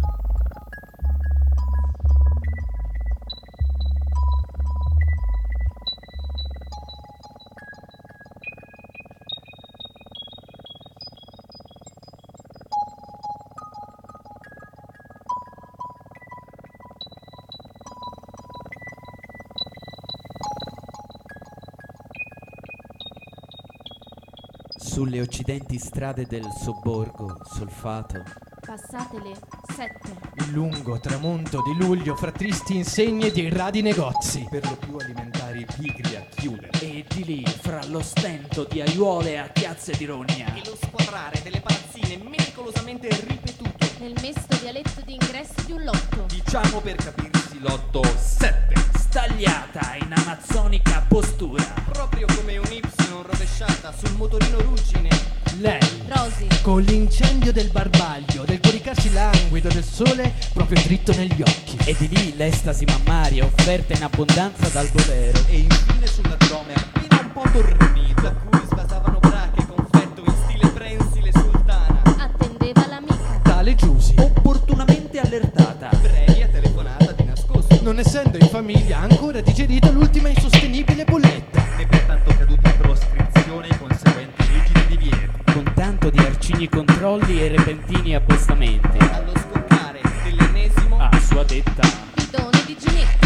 Sulle occidenti strade del sobborgo solfato. Passate le sette. Il lungo tramonto di luglio fra tristi insegne di radi negozi. Per lo più alimentari pigri a chiudere. E di lì fra lo stento di aiuole a chiazze di rogna. E lo squadrare delle palazzine meticolosamente ripetuto. Nel mesto dialetto d'ingresso di un lotto. Diciamo per capirsi lotto sette. Stagliata in amazzonica postura. Proprio come un Y rovesciata sul motorino ruggine. Lei, Rosy. Con l'incendio del barbaglio, del coricarsi languido del sole proprio dritto negli occhi. E di lì l'estasi mammaria offerta in abbondanza dal bolero. E infine sull'addome appena un po' dormito, da cui sbasavano brache, confetto in stile prensile sultana. Attendeva l'amica. Tale Giusy, Opportunamente allertata. Previa telefonata di nascosto. non essendo in famiglia, ha ancora digerito l'ultima insostenibile bolletta. E pertanto caduti in proscrizione i conseguenti rigidi divieti. Con tanto di arcigni controlli e repentini appostamenti. Allo scoccare dell'ennesimo A sua detta Bidone di Ginetto.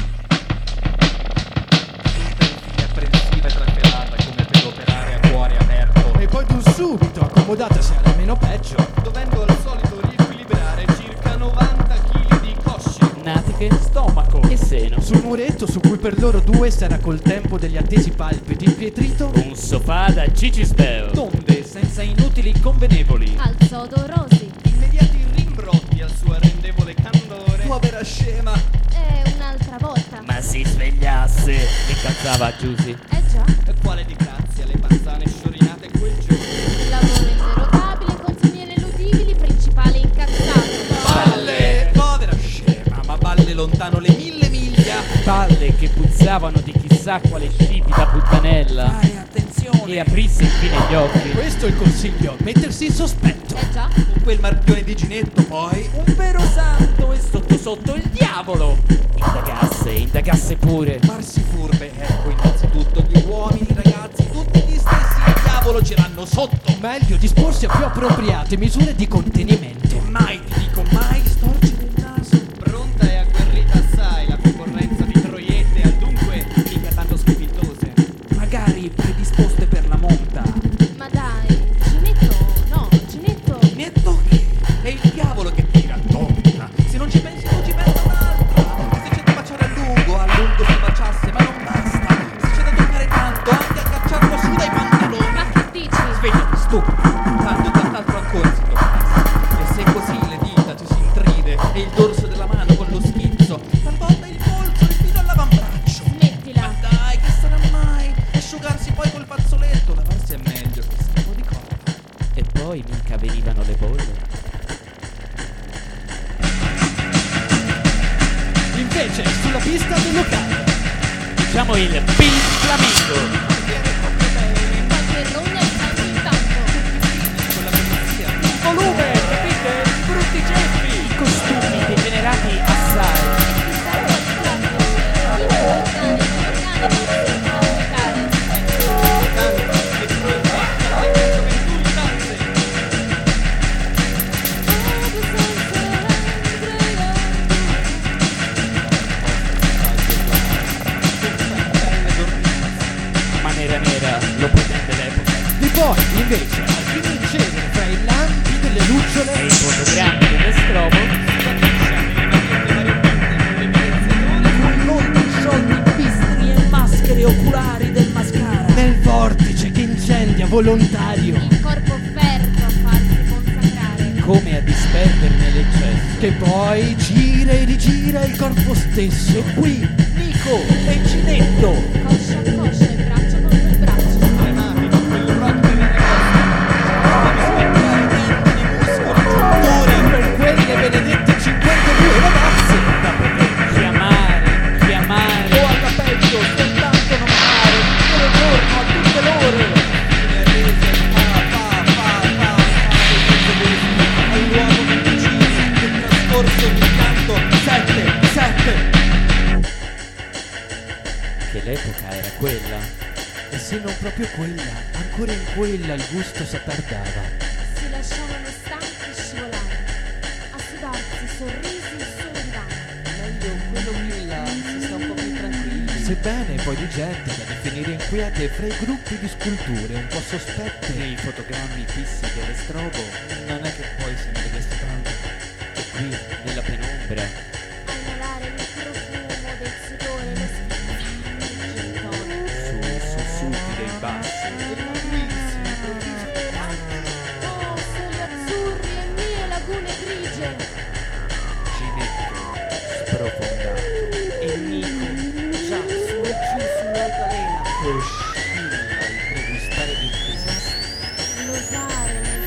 Tutta infine apprensiva e traffelata come per operare a cuore aperto. E poi d'un subito, accomodatasi alla meno peggio. dovendo al solito riequilibrare circa novanta chili di cosce. natiche, stomaco e seno. Sul muretto su cui per loro due s'era col tempo degli attesi palpiti impietrito Un sofà da Cicisbeo. Donde, senza inutili convenevoli. Al sodo Rosy. Immediati rimbrotti al suo arrendevole candore. Povera scema. E un'altra volta. Ma si svegliasse, incazzava Giusy. Eh già. E quale di grazia le panzane sciorinate quel giorno. Lavoro inderogabile, consumi ineludibili, principale incazzato. Balle! Povera scema, ma balle lontano le mille miglia. Palle che puzzavano di chissà quale scipita puttanella. Fare attenzione. E aprisse infine gli occhi. Questo è il consiglio, mettersi in sospetto. Eh già. Con quel marchione di Ginetto poi. Un vero santo e sotto sotto il diavolo. Indagasse, indagasse pure. Farsi furbe, ecco innanzitutto gli uomini, i ragazzi, tutti gli stessi, il diavolo ce l'hanno sotto. Meglio disporsi a più appropriate misure di contenimento. Mai, ti dico mai, storcere il naso. Pronta e agguerrita assai la concorrenza di troiette al dunque mica tanto strepitose. Magari predisposte per la monta. Ma dai, Ginetto, no, Ginetto. Netto che è il diavolo che tira tonta. Se non ci pensi tu ci pensa un'altra. Se c'è da baciare a lungo, a lungo si baciasse, ma non basta. Se c'è da toccare tanto, anche a cacciarlo su dai pantaloni. Ma che dici? Svegliati, stupido. Tanto e tant'altro ancora si toccasse. E se così le dita ci si intride e il dorso della mano con lo schizzo, talvolta il polso e fino all'avambraccio. Smettila. Ma dai, che sarà mai? Asciugarsi poi col fazzoletto, lavarsi è meglio, che sia un po' di corda. E poi mica venivano le bolle. Invece, sulla pista del locale. Diciamo il Pink Flamingo. Qualche rogna al sangue intanto. Volume, capite? Brutti ceppi. I costumi degenerati assai. Ma nera nera lo pretende l'epoca. E poi, invece, al fine di cedere fra i lampi delle lucciole E i fotogrammi dello strobo. Con volti sciolti, bistri e maschere oculari del mascara. nel vortice che incendia volontario, Il corpo offerto a farsi consacrare. Come a disperderne l'eccesso. che poi gira e rigira il corpo stesso. E qui, Nico e Ginetto. Coscia a coscia e braccio contro il braccio. Frenati con quel rock della Per quelle benedette cinquantadue ragazze Da poter chiamare, chiamare. O alla peggio, soltanto nominare tutto il giorno, a tutte l'ore. all'uomo vicino del trascorso ogni tanto sette, sette. Che l'epoca era quella. E se non proprio quella, ancora in quella il gusto s'attardava. Si lasciavano stanchi scivolare. A sudarsi sorrisi sul divano. meglio quello più là, si sta un po' più tranquilli. Sebbene poi di gente da definire inquiete fra i gruppi di sculture un po' sospette. Nei fotogrammi fissi delle strobo. Non è che poi se ne vedesse tanto. E qui, nella penombra, A inalare il profumo del sudore e lo schizzare del gettone. sui sussulti dei bassi. Oh, soli azzurri e mie lagune grigie. Ginetto, sprofondato. E Nico, già su e giù sull'altalena. Oscilla il pregustare di un desistio. L'osare nel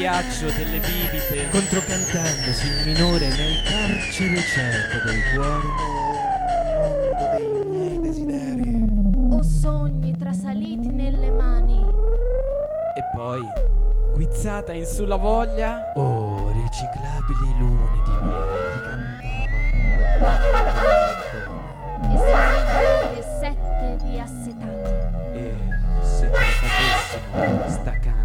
ghiaccio, delle bibite, controcantandosi in minore nel carcere cieco del cuore. Mondo dei miei desideri. O sogni trasaliti nelle mani. E poi, guizzata in sulla voglia, oh, riciclabili luni di miele. E se le sette di assetati. E se ce la facessimo sta canna.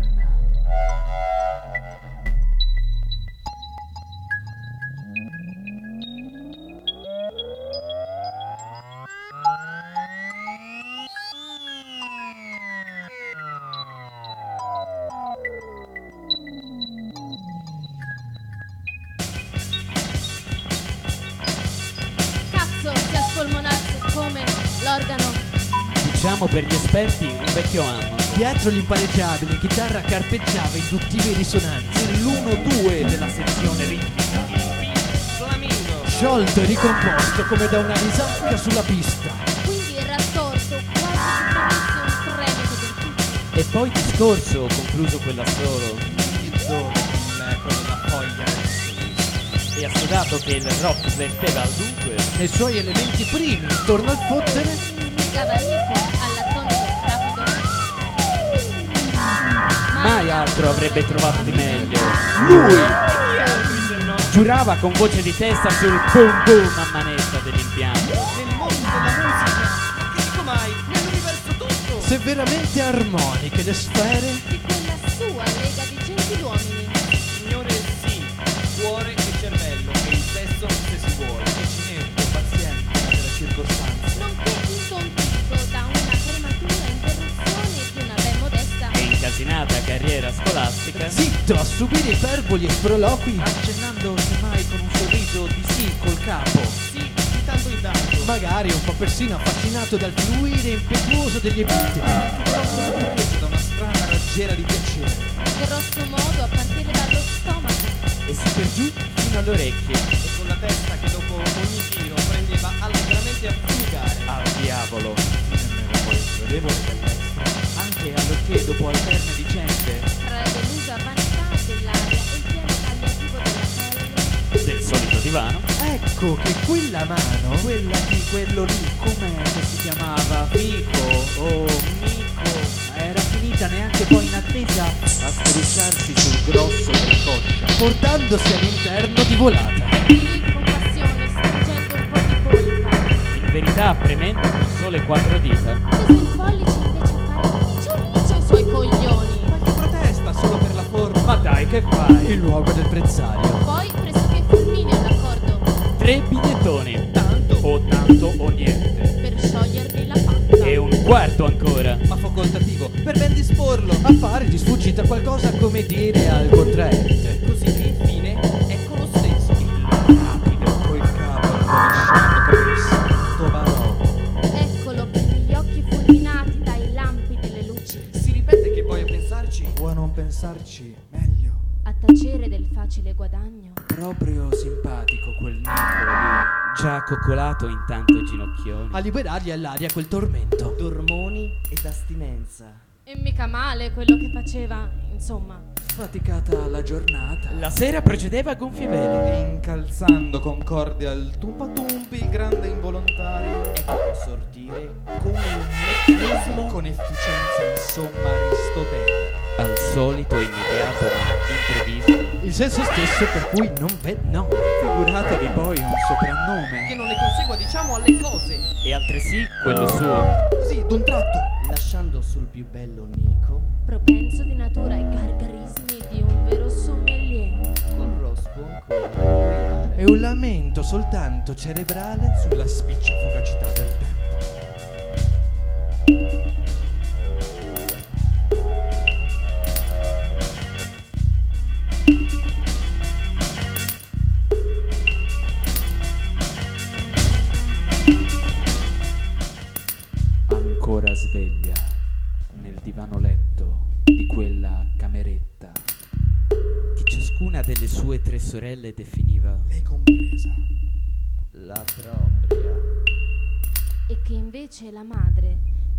Cazzo, si è spolmonato come l'organo. diciamo per gli esperti un vecchio anno. Dietro l'impareggiabile chitarra carpeggiava induttive risonanze. Nell'uno due della sezione ritmica, Flamingo. Sciolto e ricomposto come da una risacca sulla pista. Quindi era torto, quasi se fosse un tremito per tutti. e poi discorso, concluso quella solo, l'eco della foglia del sinistra. e assodato che il rock verteva al dunque Nei suoi elementi primi, intorno al fottere, Cavalico all'attonito rapido. mai altro avrebbe trovato di meglio. Lui giurava con voce di testa sul boom boom a manetta dell'impianto. Nel mondo della musica, ma che dico mai, nell'universo tutto. se veramente armoniche le sfere, Di quella sua lega di gentiluomini. Signore, sì, cuore e cervello, e il sesso se si vuole. E cinetto, paziente delle circostanze. Nonché intontito da una prematura interruzione di una ben modesta. E incasinata carriera scolastica, zitto a subire iperboli e sproloqui, Accennando semmai con un sorriso di sì col capo. Sì, di tanto in tanto. magari un po' persino affascinato dal fluire impetuoso degli epiteti. Preso da una strana raggiera di piacere. Grosso modo a partire dallo stomaco. e su per giù fino alle orecchie. E con la testa che dopo ogni tiro prendeva allegramente a fumigare. Al diavolo. Nemmeno poi svedevole dall'estero. Anche allorché dopo alterne vicende Tra la delusa vanità dell'aria e il pieno palliativo della pelle. Del solito divano, Ecco che quella mano, quella di quello lì, com'è che si chiamava? Fico o Mico? Era finita neanche poi in attesa a strusciarsi sul grosso della coscia. portandosi all'interno di volata. Lì con passione stringendo un po' di polpa. in verità premendo con sole quattro dita. Preso il pollice invece appare ciorniccio ai suoi coglioni. Qualche protesta solo per la forma. Ma dai, che fai? Il luogo del prezzario. Poi pressoché fulmineo l'accordo Tre bigliettoni, tanto o tanto o niente. per sciogliergli la patta. E un quarto ancora. Ma facoltativo, per ben disporlo. Affare di sfuggita qualcosa come dire al contraente. Così che infine ecco lo stesso. Rapido col capo rovesciato come il santo barò. Eccolo che negli occhi fulminati dai lampi delle luci. Si ripete che poi a pensarci. Può non pensarci meglio. A tacere del facile guadagno. Proprio simpatico quel Nico lì. Già coccolato intanto ginocchioni. A liberargli all'aria quel tormento. Dormoni ed astinenza. E mica male quello che faceva, insomma. Faticata la giornata. La sera procedeva a gonfie vele. Incalzando con corde al tumpatumpi il grande involontario. Ecco sortire come un meccanismo Con efficienza insomma aristotelica. Al solito immediato ma imprevisto. Il senso stesso per cui non vede. No. Figuratevi poi un soprannome. che non ne consegua diciamo alle cose. E altresì quello suo. Così, d'un tratto. Lasciando sul più bello Nico Propenso di natura ai gargarismi di un vero sommelier. con rospo ancora. È un lamento soltanto cerebrale Sulla spiccia fugacità del tempo. Ancora sveglia nel divano letto di quella cameretta che ciascuna delle sue tre sorelle definiva Lei compresa. La propria. E che invece la madre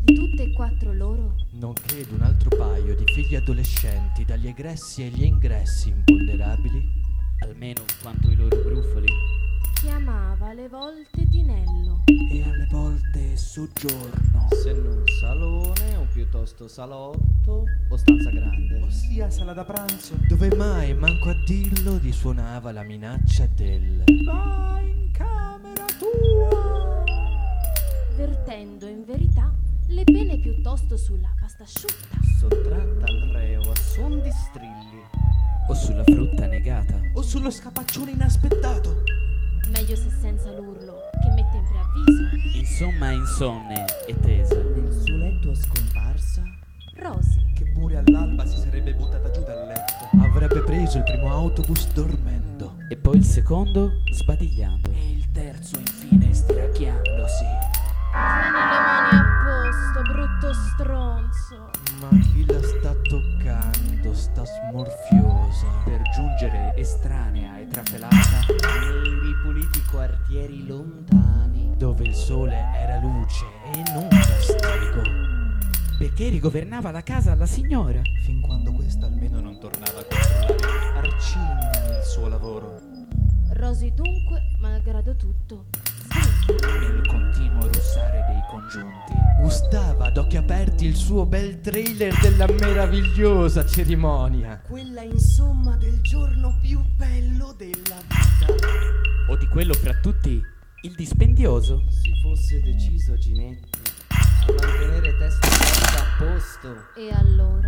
di tutte e quattro loro, nonché d'un altro paio di figli adolescenti dagli egressi e gli ingressi imponderabili, almeno quanto i loro gruffoli, chiamava alle volte Tinello e alle volte soggiorno, se non salone o piuttosto salotto o stanza grande, ossia sala da pranzo, dove mai, manco a dirlo, risuonava la minaccia del vai in camera tua, vertendo in verità le pene piuttosto sulla pasta asciutta, sottratta al reo a suon di strilli, o sulla frutta negata, o sullo scapaccione inaspettato, meglio se senza l'urlo che mette in preavviso. insomma insonne e tesa. nel suo letto è scomparsa, Rosy, che pure all'alba si sarebbe buttata giù dal letto, avrebbe preso il primo autobus dormendo, E poi il secondo sbadigliando. e il terzo infine stiracchiandosi. tieni le mani a posto, brutto stronzo. ma chi la sta toccando, sta smorfiosa, Per giungere estranea e trafelata, nei ripuliti quartieri lontani, dove il sole era luce e non castigo, perché rigovernava la casa alla signora. Fin quando questa almeno non tornava a controllare arcigna il suo lavoro. Rosy dunque, malgrado tutto, Nel continuo russare dei congiunti, gustava ad occhi aperti il suo bel trailer della meravigliosa cerimonia. quella insomma del giorno più bello della vita. O di quello fra tutti, il dispendioso. Si fosse deciso Ginetti a mantenere testa e testa a posto, e allora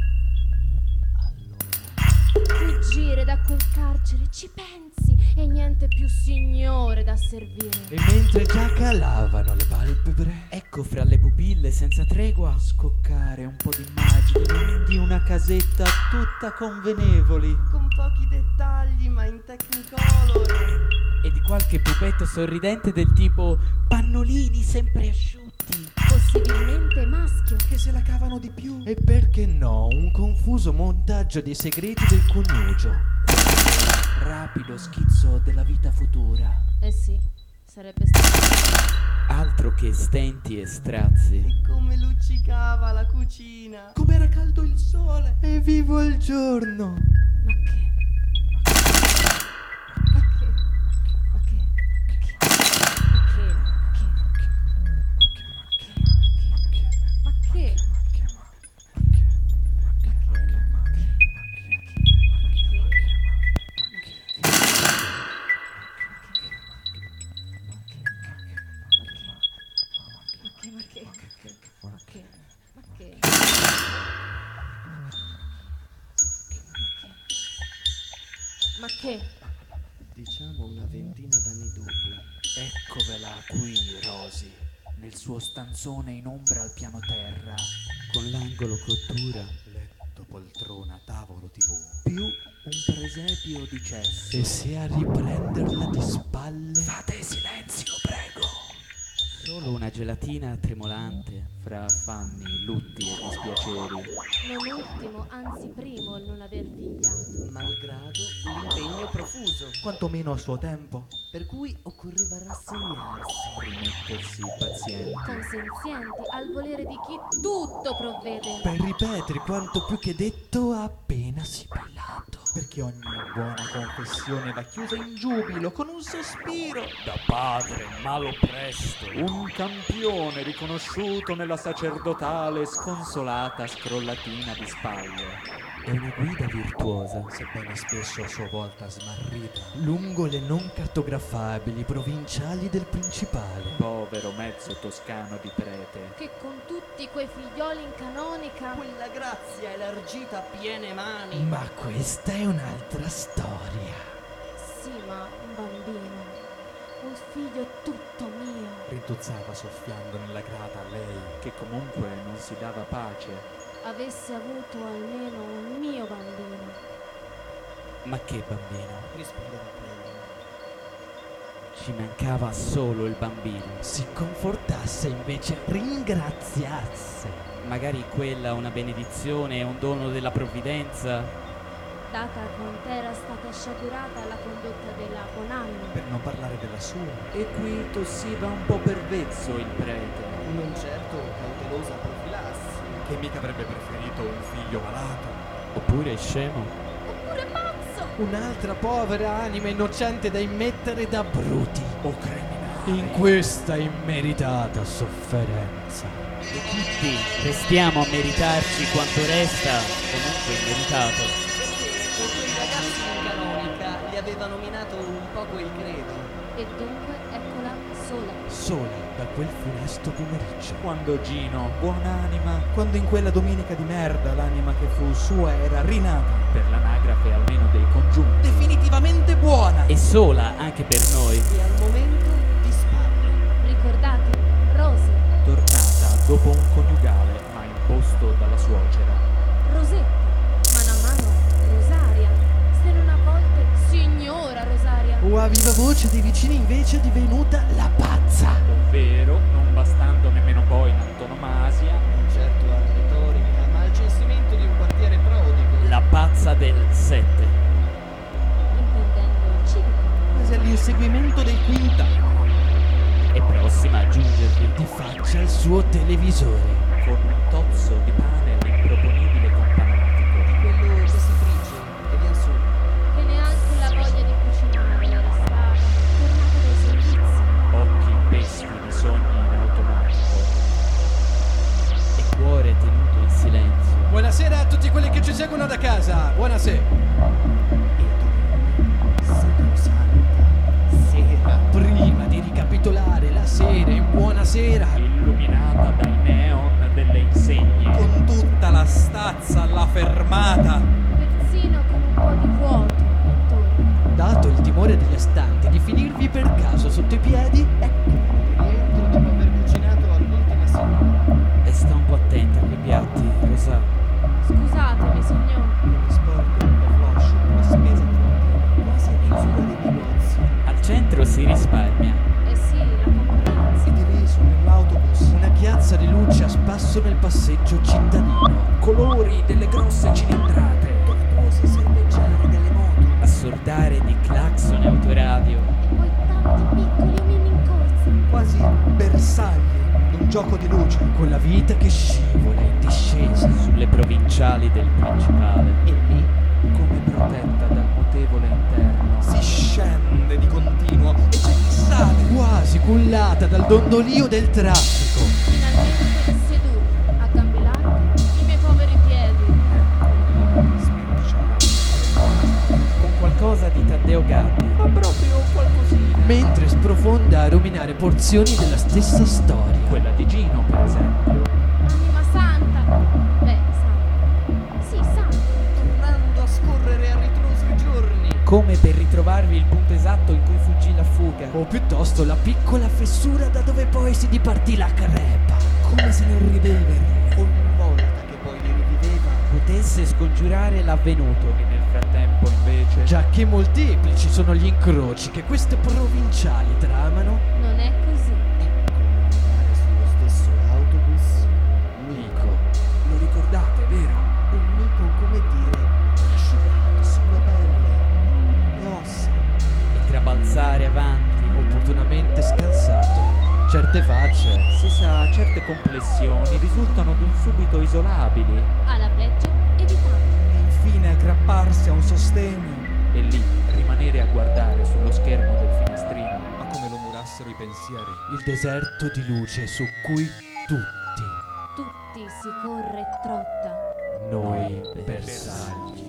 allora fuggire da quel carcere, ci pensi, e niente più signore da servire. E mentre già calavano le palpebre, Ecco fra le pupille senza tregua scoccare un po' d'immagini di una casetta tutta convenevoli, con pochi dettagli ma in technicolor, e di qualche pupetto sorridente del tipo pannolini sempre asciutti. Possibilmente maschio, che se la cavano di più. e perché no, un confuso montaggio dei segreti del coniugio. Rapido schizzo della vita futura. eh sì, sarebbe stato. Altro che stenti e strazi. e come luccicava la cucina. Com'era caldo il sole. E vivo il giorno! Ma che? Ma che? Ma che? Ma che? Ma che? Ma che? Ma che? Diciamo una ventina d'anni dopo. Eccovela qui, Rosy, nel suo stanzone in ombra al piano terra, Con l'angolo cottura. letto, poltrona, tavolo tivù, più un presepio di cesso. E se a riprenderla di spalle, Fate silenzio, prego. Solo una gelatina tremolante fra affanni, lutti e dispiaceri. Non ultimo, anzi primo, il non aver figliato. Malgrado l'impegno profuso, Quantomeno a suo tempo. per cui occorreva rassegnarsi. Rimettersi pazienti. Consenzienti al volere di chi tutto provvede. per ripetere quanto più che detto ha appena sibillato. Perché ogni buona confessione va chiusa in giubilo con un sospiro. Da padre, malo presto, un campione riconosciuto nella sacerdotale sconsolata scrollatina di spalle. È una guida virtuosa. Sebbene spesso a sua volta smarrita. Lungo le non cartografabili provinciali del Principale. Povero mezzo toscano di prete. Che con tutti quei figlioli in canonica. Quella grazia elargita a piene mani. Ma questa è un'altra storia. Sì, ma un bambino. Un figlio tutto mio. Rintuzzava soffiando nella grata a lei. Che comunque non si dava pace. Avesse avuto almeno un mio bambino. Ma che bambino? Rispondeva Plero. Ci mancava solo il bambino. Si confortasse invece, ringraziasse. Magari quella una benedizione e un dono della provvidenza. Data quant'era stata sciagurata la condotta della buonanima. Per non parlare della sua. E qui tossiva un po' per vezzo il prete. Non certo cautelosa profilassi. Che mica avrebbe preferito un figlio malato. Oppure scemo. Oppure pazzo! Un'altra povera anima innocente da immettere da bruti. O criminali. In questa immeritata sofferenza. E tutti restiamo a meritarci quanto resta comunque immeritato. Perché quei ragazzi in canonica gli aveva nominato un poco il credo. E dunque eccola sola. Sola da quel funesto pomeriggio. Quando Gino, buonanima, Quando in quella domenica di merda l'anima che fu sua era rinata. per l'anagrafe almeno dei congiunti, Definitivamente buona. E sola anche per noi. E al momento di spalle. Ricordate? Rose. tornata dopo un coniugale ma imposto dalla suocera. Rosetta. Mano a mano Rosaria. Se non a volte signora Rosaria. O a viva voce dei vicini invece è divenuta la pazza. Ovvero, non bastando nemmeno poi l'antonomasia, Non certo alla retorica, ma al censimento di un quartiere prodigo. La pazza del sette. Intendendo il civico. Quasi all'inseguimento del quinta. È prossima a giungervi Di faccia al suo televisore. con un tozzo di pane all'improponibile companatico. Quello che si frigge e vien su. Che neanche la voglia di cucinare le restava. Tornata dai servizi. Occhi pesti di sogni in automatico. e cuore tenuto in silenzio. Buonasera a tutti quelli che ci seguono da casa. Buonasera. Sera. Prima di ricapitolare la sera in buonasera. Illuminata dai neon delle insegne. Con tutta la stazza alla fermata. Persino con un po' di vuoto intorno. Dato il timore degli astanti di finirvi per caso sotto i piedi, ecco. Rientro dopo aver cucinato all'ultima signora. E sta un po' attenta a quei piatti, Rosa. Scusatemi, signor. Sporco, lo flash, la spesa troppo. Quasi a chiusura dei negozi. Al centro si risparmia. Eh sì, la concorrenza. E diviso nell'autobus. Una chiazza di luce a spasso nel passeggio cittadino. Colori delle grosse cilindrate. Tortuose serpeggiare delle moto. Assordare di clacson e autoradio. E poi tanti piccoli omini in corsa. Quasi bersagli d'un gioco di luce. Con la vita che scivola in discesa. Sulle provinciali del principale. E lì Come protetta dal mutevole interno. Si scende di continuo e c'è chi sale. Quasi cullata dal dondolio del traffico. Finalmente seduta, a gambe larghe, i miei poveri piedi. Con qualcosa di Taddeo Gaddi. Ma proprio qualcosina. Mentre sprofonda a ruminare porzioni della stessa storia. Quella di Gino, per esempio. Anima santa. Beh, santa. Sì, santa. tornando a scorrere a ritroso i giorni. Come per ritrovarvi il punto esatto in cui fuggì la fuga. O piuttosto la piccola fessura da dove poi si dipartì la crepa. Come se nel rivivere, ogni volta che poi li riviveva, Potesse scongiurare l'avvenuto. E nel frattempo, invece, Già che molteplici sono gli incroci che queste provinciali tramano. Non è così. andare sullo stesso autobus. Nico. Lo ricordate, vero? Un mico, come dire, asciugato sulla pelle, le ossa. E trabalzare avanti. Opportunamente scansato. Certe facce. si sa, certe complessioni risultano d'un subito isolabili. Alla peggio, evitando. E infine aggrapparsi a un sostegno. E lì rimanere a guardare sullo schermo del finestrino. Ma come lo murassero i pensieri. Il deserto di luce su cui tutti Tutti si corre e trotta. noi bersagli.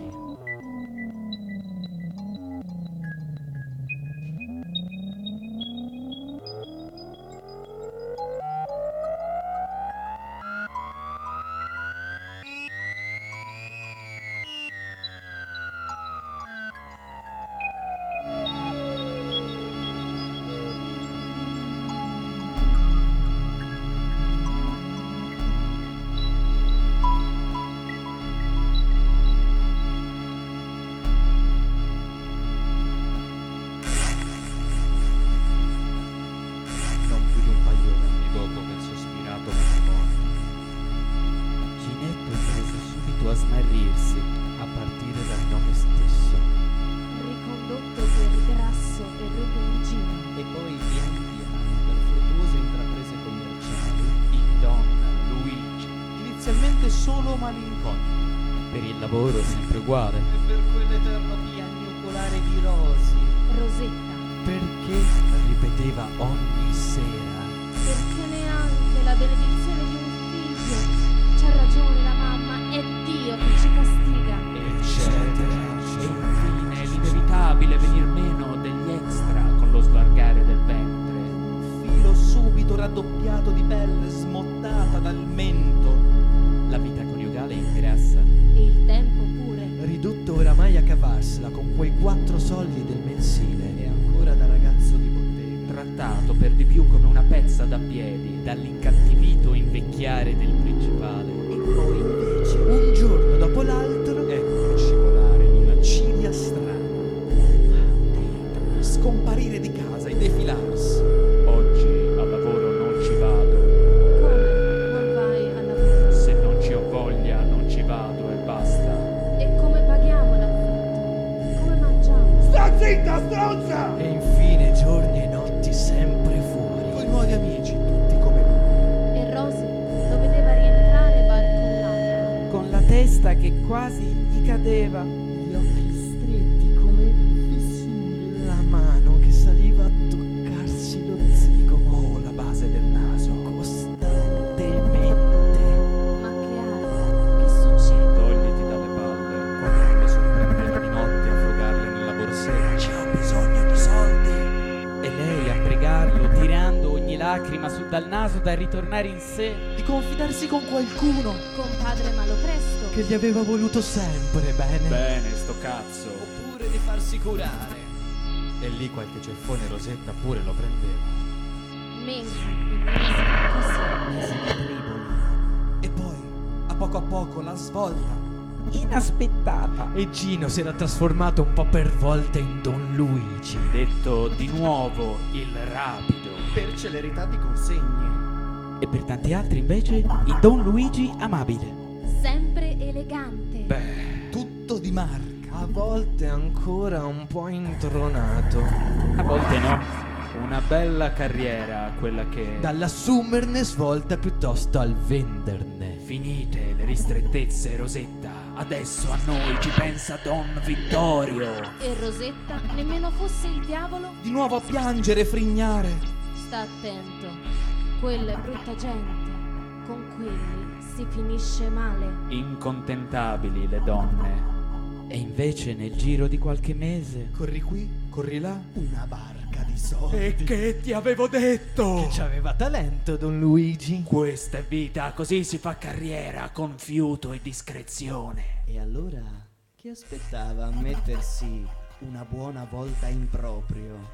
lavoro sempre uguale. E per quell'eterno piagnucolare di Rosy. Rosetta, Perché ripeteva ogni sera. perché neanche la benedizione di un figlio. C'ha ragione la mamma, è Dio che ci castiga. Eccetera. E infine l'inevitabile venir meno degli extra con lo slargare del ventre. Un filo subito raddoppiato di pelle smottata dal mento. La vita coniugale ingrassa. E il tempo pure. Ridotto oramai a cavarsela con quei quattro soldi del mensile. E ancora da ragazzo di bottega. Trattato per di più come una pezza da piedi dall'incattivito invecchiare del principale. E poi invece Un giorno dopo l'altro, ecco scivolare in una cilia strana. Scomparire di casa e defilarsi. Oggi al lavoro non ci vado. Come non vai al lavoro? Se non ci ho voglia non ci vado e basta. E come paghiamo l'affitto? Come mangiamo? Sta zitta, stronza! e infine giorni e notti sempre fuori. Con i nuovi amici, tutti come noi. E Rosy lo vedeva rientrare barcollato. Con la testa che quasi gli cadeva. Gli occhi stretti come fessure. La mano che saliva a toccarsi lo zigomo. Oh, la base del naso. Costantemente. Ma che hai? Che succede? Togliti dalle palle. Quando lo sorprendeva di notte a frugarle nella borsetta. Ci ho bisogno di soldi. E lei a pregarlo, tirando ogni lacrima su dal naso da ritornare in sé. Di confidarsi con qualcuno Con padre malo presto. che gli aveva voluto sempre bene. Bene, sto cazzo. Oppure di farsi curare. E lì qualche ceffone Rosetta pure lo prendeva. Mesi e mesi così. E poi, a poco a poco, la svolta. Inaspettata. E Gino si era trasformato un po' per volta in Don Luigi. Detto di nuovo il rapido. Per celerità di consegne. E per tanti altri invece il Don Luigi amabile. Sempre elegante. Beh, Tutto di marca. A volte ancora un po' intronato. a volte no. Una bella carriera quella che... Dall'assumerne svolta piuttosto al venderne. Finite le ristrettezze, Rosetta. Adesso a noi ci pensa Don Vittorio. E Rosetta, nemmeno fosse il diavolo, Di nuovo a piangere e frignare. sta attento. Quella è brutta gente. Con quelli si finisce male. Incontentabili le donne. E invece nel giro di qualche mese. Corri qui, corri là. Una barca di soldi. E che ti avevo detto? Che c'aveva talento Don Luigi. Questa è vita, così si fa carriera con fiuto e discrezione. E allora, che aspettava a mettersi una buona volta in proprio?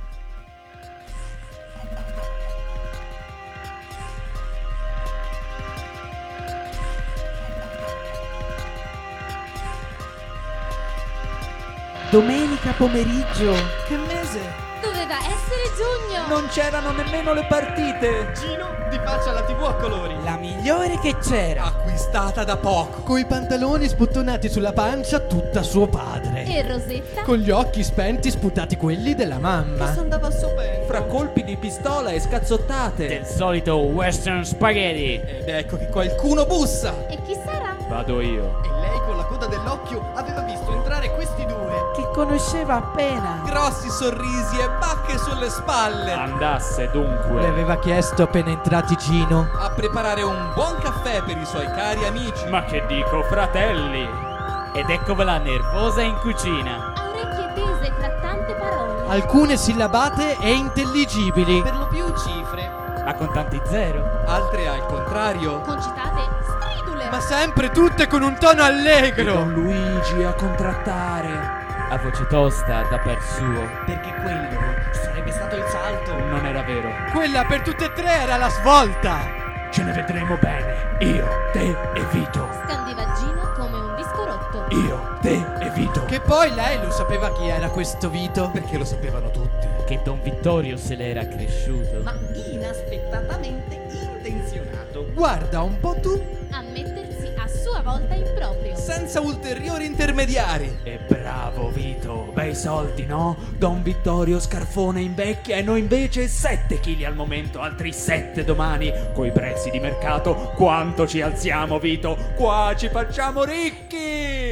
Domenica pomeriggio. Che mese? Doveva essere giugno. Non c'erano nemmeno le partite. Gino di faccia alla tivù a colori. La migliore che c'era. Acquistata da poco. Coi pantaloni sputtonati sulla pancia tutta suo padre. E Rosetta? Con gli occhi spenti sputati quelli della mamma. Che andava sopendo. Fra colpi di pistola e scazzottate. Del solito western spaghetti. Ed ecco che qualcuno bussa. E chi sarà? Vado io. E lei con la coda dell'occhio aveva visto entrare questi due. Che conosceva appena. Grossi sorrisi e bacche sulle spalle. Andasse dunque. Le aveva chiesto appena entrati Gino. A preparare un buon caffè per i suoi cari amici. Ma che dico, fratelli? Ed eccovela nervosa in cucina. A orecchie tese tra tante parole. Alcune sillabate e intelligibili. Per lo più cifre. Ma con tanti zero. Altre al contrario. Concitate stridule. Ma sempre tutte con un tono allegro. Don Luigi a contrattare. A voce tosta da per suo. Perché quello sarebbe stato il salto. Non era vero. Quella per tutte e tre era la svolta. Ce ne vedremo bene. Io, te e Vito. Scandiva Gino come un disco rotto. Io, te e Vito. Che poi lei lo sapeva chi era questo Vito. Perché lo sapevano tutti. Che Don Vittorio se l'era cresciuto. Ma inaspettatamente intenzionato. Guarda un po' tu. A mettersi a sua volta in proprio. Senza ulteriori intermediari. E bravo Vito, bei soldi, no? Don Vittorio Scarfone invecchia e noi invece sette chili al momento, altri sette domani. Coi prezzi di mercato quanto ci alziamo, Vito? Qua ci facciamo ricchi!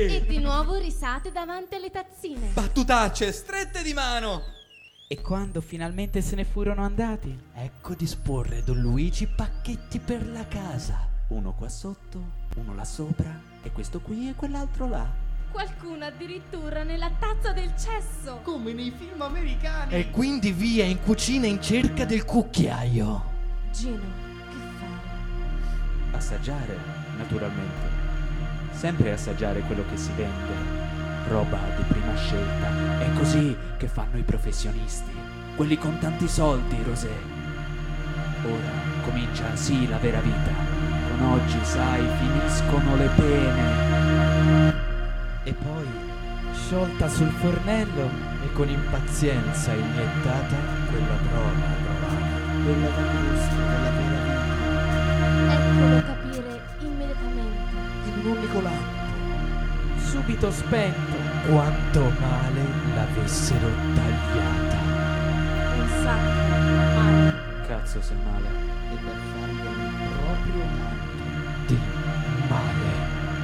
Sì! E di nuovo risate davanti alle tazzine. Battutacce strette di mano. E quando finalmente se ne furono andati, Ecco disporre Don Luigi pacchetti per la casa. Uno qua sotto, uno là sopra, e questo qui e quell'altro là. Qualcuno addirittura nella tazza del cesso. Come nei film americani. E quindi via in cucina in cerca del cucchiaio. Gino, che fare? Assaggiare, naturalmente. Sempre assaggiare quello che si vende. Roba di prima scelta. È così che fanno i professionisti. Quelli con tanti soldi, Rosé. Ora comincia sì la vera vita. Con oggi, sai, finiscono le pene. e poi sciolta sul fornello e con impazienza iniettata quella prova provata, quella d'angustia della vera vita. Eccolo capire immediatamente. In un unico lampo, subito spento, quanto male l'avessero tagliata. Un sacco male. Cazzo se male. E per fargliene proprio tanto di male.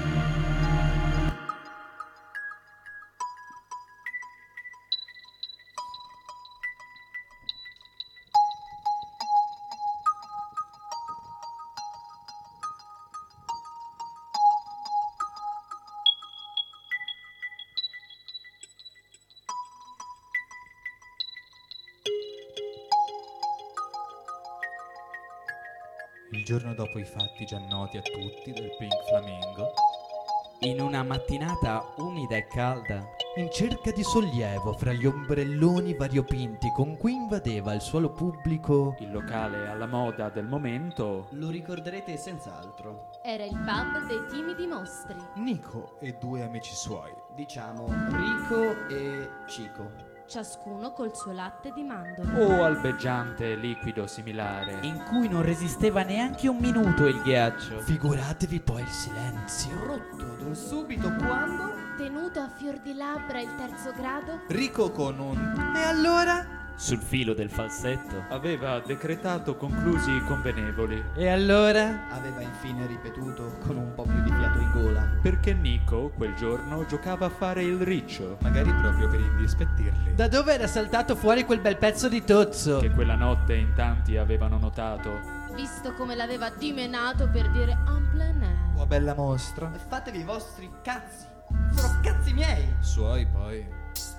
Il giorno dopo i fatti già noti a tutti del Pink Flamingo, in una mattinata umida e calda, in cerca di sollievo fra gli ombrelloni variopinti con cui invadeva il suolo pubblico, il locale alla moda del momento, lo ricorderete senz'altro. Era il pub dei timidi mostri. Nico e due amici suoi, Diciamo Rico e Cico, Ciascuno col suo latte di mandorle. o albeggiante liquido similare, in cui non resisteva neanche un minuto il ghiaccio. figuratevi poi il silenzio. rotto d'un subito quando Tenuto a fior di labbra il terzo grado. Rico con un E allora? sul filo del falsetto, aveva decretato conclusi convenevoli, E allora? aveva infine ripetuto con un po' più di fiato in gola. perché Nico quel giorno giocava a fare il riccio, magari proprio per indispettirli. Da dove era saltato fuori quel bel pezzo di tozzo? che quella notte in tanti avevano notato. Visto come l'aveva dimenato per dire en plein air. Tua bella mostra. Fatevi i vostri cazzi, sono cazzi miei. Suoi poi.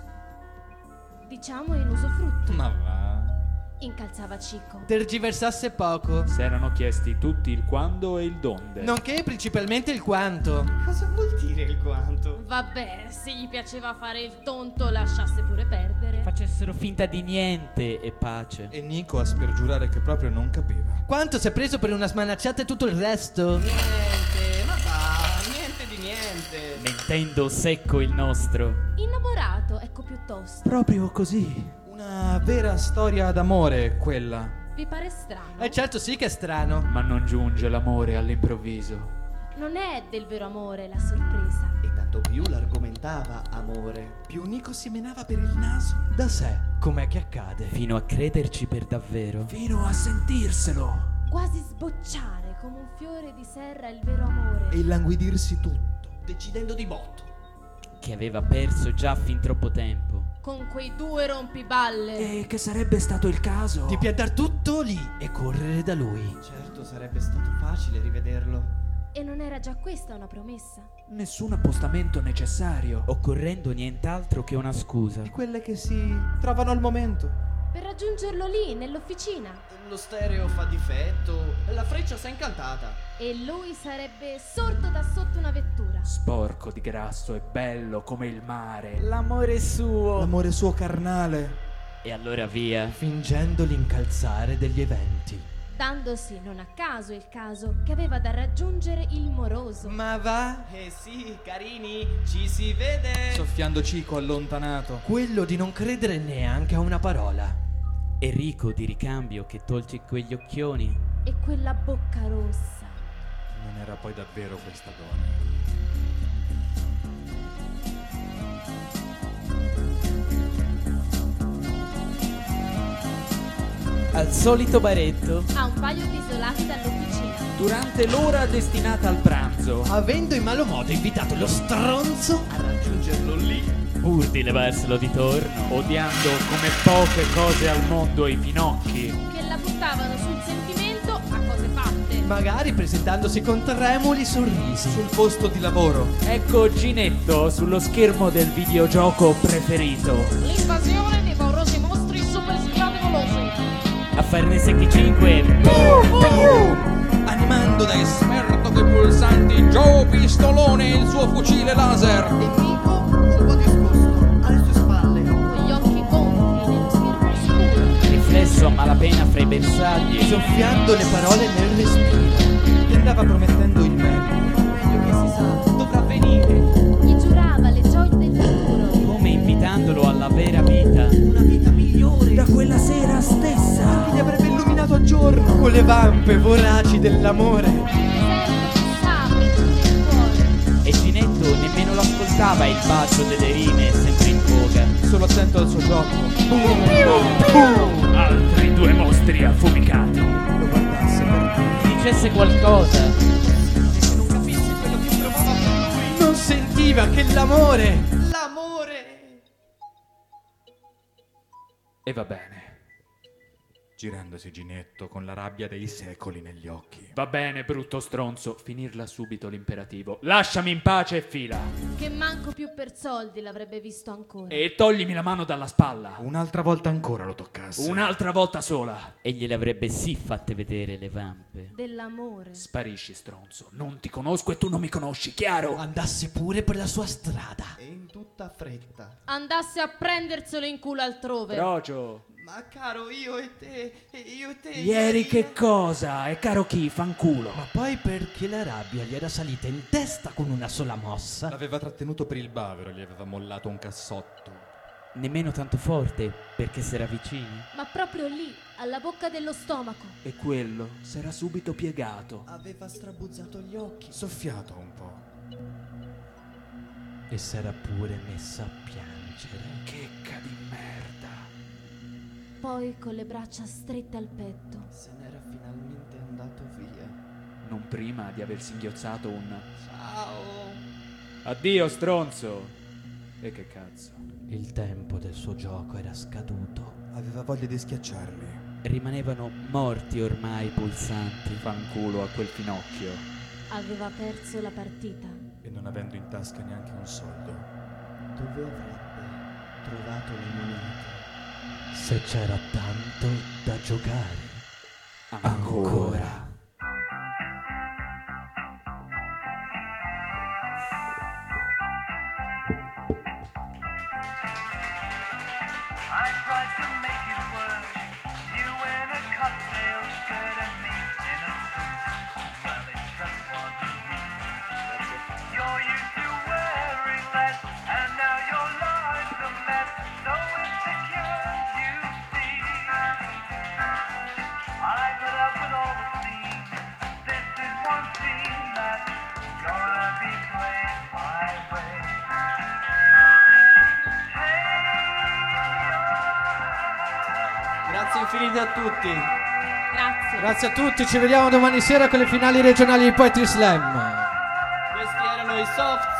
Diciamo in usufrutto. Ma va. Incalzava Cico. Tergiversasse poco. S'erano chiesti tutti il quando e il donde. Nonché principalmente il quanto. Cosa vuol dire il quanto? Vabbè, se gli piaceva fare il tonto, lasciasse pure perdere. Facessero finta di niente e pace. E Nico a spergiurare che proprio non capiva. Quanto si è preso per una smanacciata e tutto il resto? Niente, ma va, niente di niente. Mentendo secco il nostro. Innamorato, ecco piuttosto. Proprio così. Una vera storia d'amore quella. Vi pare strano? Eh certo sì che è strano. Ma non giunge l'amore all'improvviso. Non è del vero amore la sorpresa. E tanto più l'argomentava amore, più Nico si menava per il naso. Da sé, com'è che accade? Fino a crederci per davvero. Fino a sentirselo. Quasi sbocciare come un fiore di serra il vero amore. E illanguidirsi tutto. Decidendo di botto. Che aveva perso già fin troppo tempo. Con quei due rompiballe. E che sarebbe stato il caso Di piantar tutto lì e correre da lui. Certo sarebbe stato facile rivederlo. E non era già questa una promessa? nessun appostamento necessario. Occorrendo nient'altro che una scusa. Di quelle che si trovano al momento. Per raggiungerlo lì, nell'officina. Lo stereo fa difetto, la freccia s'è incantata. E lui sarebbe sorto da sotto una vettura. Sporco di grasso e bello come il mare. L'amore suo. L'amore suo carnale. E allora via. Fingendo l'incalzare degli eventi. Dandosi non a caso il caso che aveva da raggiungere il moroso. Ma va? Eh sì, carini, ci si vede. Soffiando Cico allontanato. Quello di non credere neanche a una parola. Enrico di ricambio che tolse quegli occhioni. E quella bocca rossa. Non era poi davvero questa donna. Al solito baretto. A un paio di isolati dall'officina. durante l'ora destinata al pranzo, avendo in malo modo invitato lo stronzo a raggiungerlo lì, pur di levarselo di torno, odiando come poche cose al mondo i finocchi, che la buttavano sul sentimento a cose fatte. magari presentandosi con tremuli sorrisi sul posto di lavoro. Ecco Ginetto sullo schermo del videogioco preferito. L'invasione dei paurosi mostri super sgradevolosi. A farne secchi cinque. Animando da esperto coi pulsanti Joe Pistolone e il suo fucile laser. E Nico un po' discosto alle sue spalle, Con gli occhi gonfi nello schermo oscuro. Riflesso a malapena fra i bersagli, soffiando le parole nel respiro. Gli andava promettendo il meglio. Il meglio che si sa dovrà venire. Gli giurava le gioie del futuro. come invitandolo alla vera vita. Una vita migliore Da quella sera stessa che gli avrebbe illuminato a giorno con le vampe voraci dell'amore. E Ginetto nemmeno l'ascoltava il bacio delle rime sempre in voga. Solo attento al suo gioco. Altri due mostri affumicati. Lo guardasse per Gli dicesse qualcosa. che non capisse quello che provava per lui. Non sentiva che l'amore, l'amore. E va bene. Girandosi Ginetto con la rabbia dei secoli negli occhi. Va bene, brutto stronzo, finirla subito l'imperativo. Lasciami in pace e fila. Che manco più per soldi l'avrebbe visto ancora. E toglimi la mano dalla spalla. Un'altra volta ancora lo toccasse. Un'altra volta sola. E gliele avrebbe sì fatte vedere le vampe. Dell'amore. Sparisci, stronzo. Non ti conosco e tu non mi conosci, chiaro? Andasse pure per la sua strada. E in tutta fretta. Andasse a prenderselo in culo altrove. Rocio. Ma caro, io e te, e io e te. Ieri che cosa? E caro chi? Fanculo. Ma poi perché la rabbia gli era salita in testa con una sola mossa. L'aveva trattenuto per il bavero, gli aveva mollato un cassotto. Nemmeno tanto forte, perché s'era vicini. Ma proprio lì, alla bocca dello stomaco. E quello s'era subito piegato. Aveva strabuzzato gli occhi. Soffiato un po'. E s'era pure messa a piangere. Checca di merda. Poi con le braccia strette al petto. Se n'era finalmente andato via. Non prima di aver singhiozzato un Ciao. addio, stronzo. E che cazzo. Il tempo del suo gioco era scaduto. Aveva voglia di schiacciarli. Rimanevano morti ormai i pulsanti. Fanculo a quel finocchio. Aveva perso la partita. E non avendo in tasca neanche un soldo. Dove avrebbe trovato le monete? Se c'era tanto da giocare. Ancora. I tried to make it work. You in a cocktail skirt and me in a suit. Well, it just wasn't me. You're used to wearing less, and now your life's a mess. So insecure, you see. I put up with all the scenes. This is one scene that's gonna be played my way. Grazie infinite a tutti. Grazie. Grazie a tutti, ci vediamo domani sera con le finali regionali di Poetry Slam. Questi erano i Soft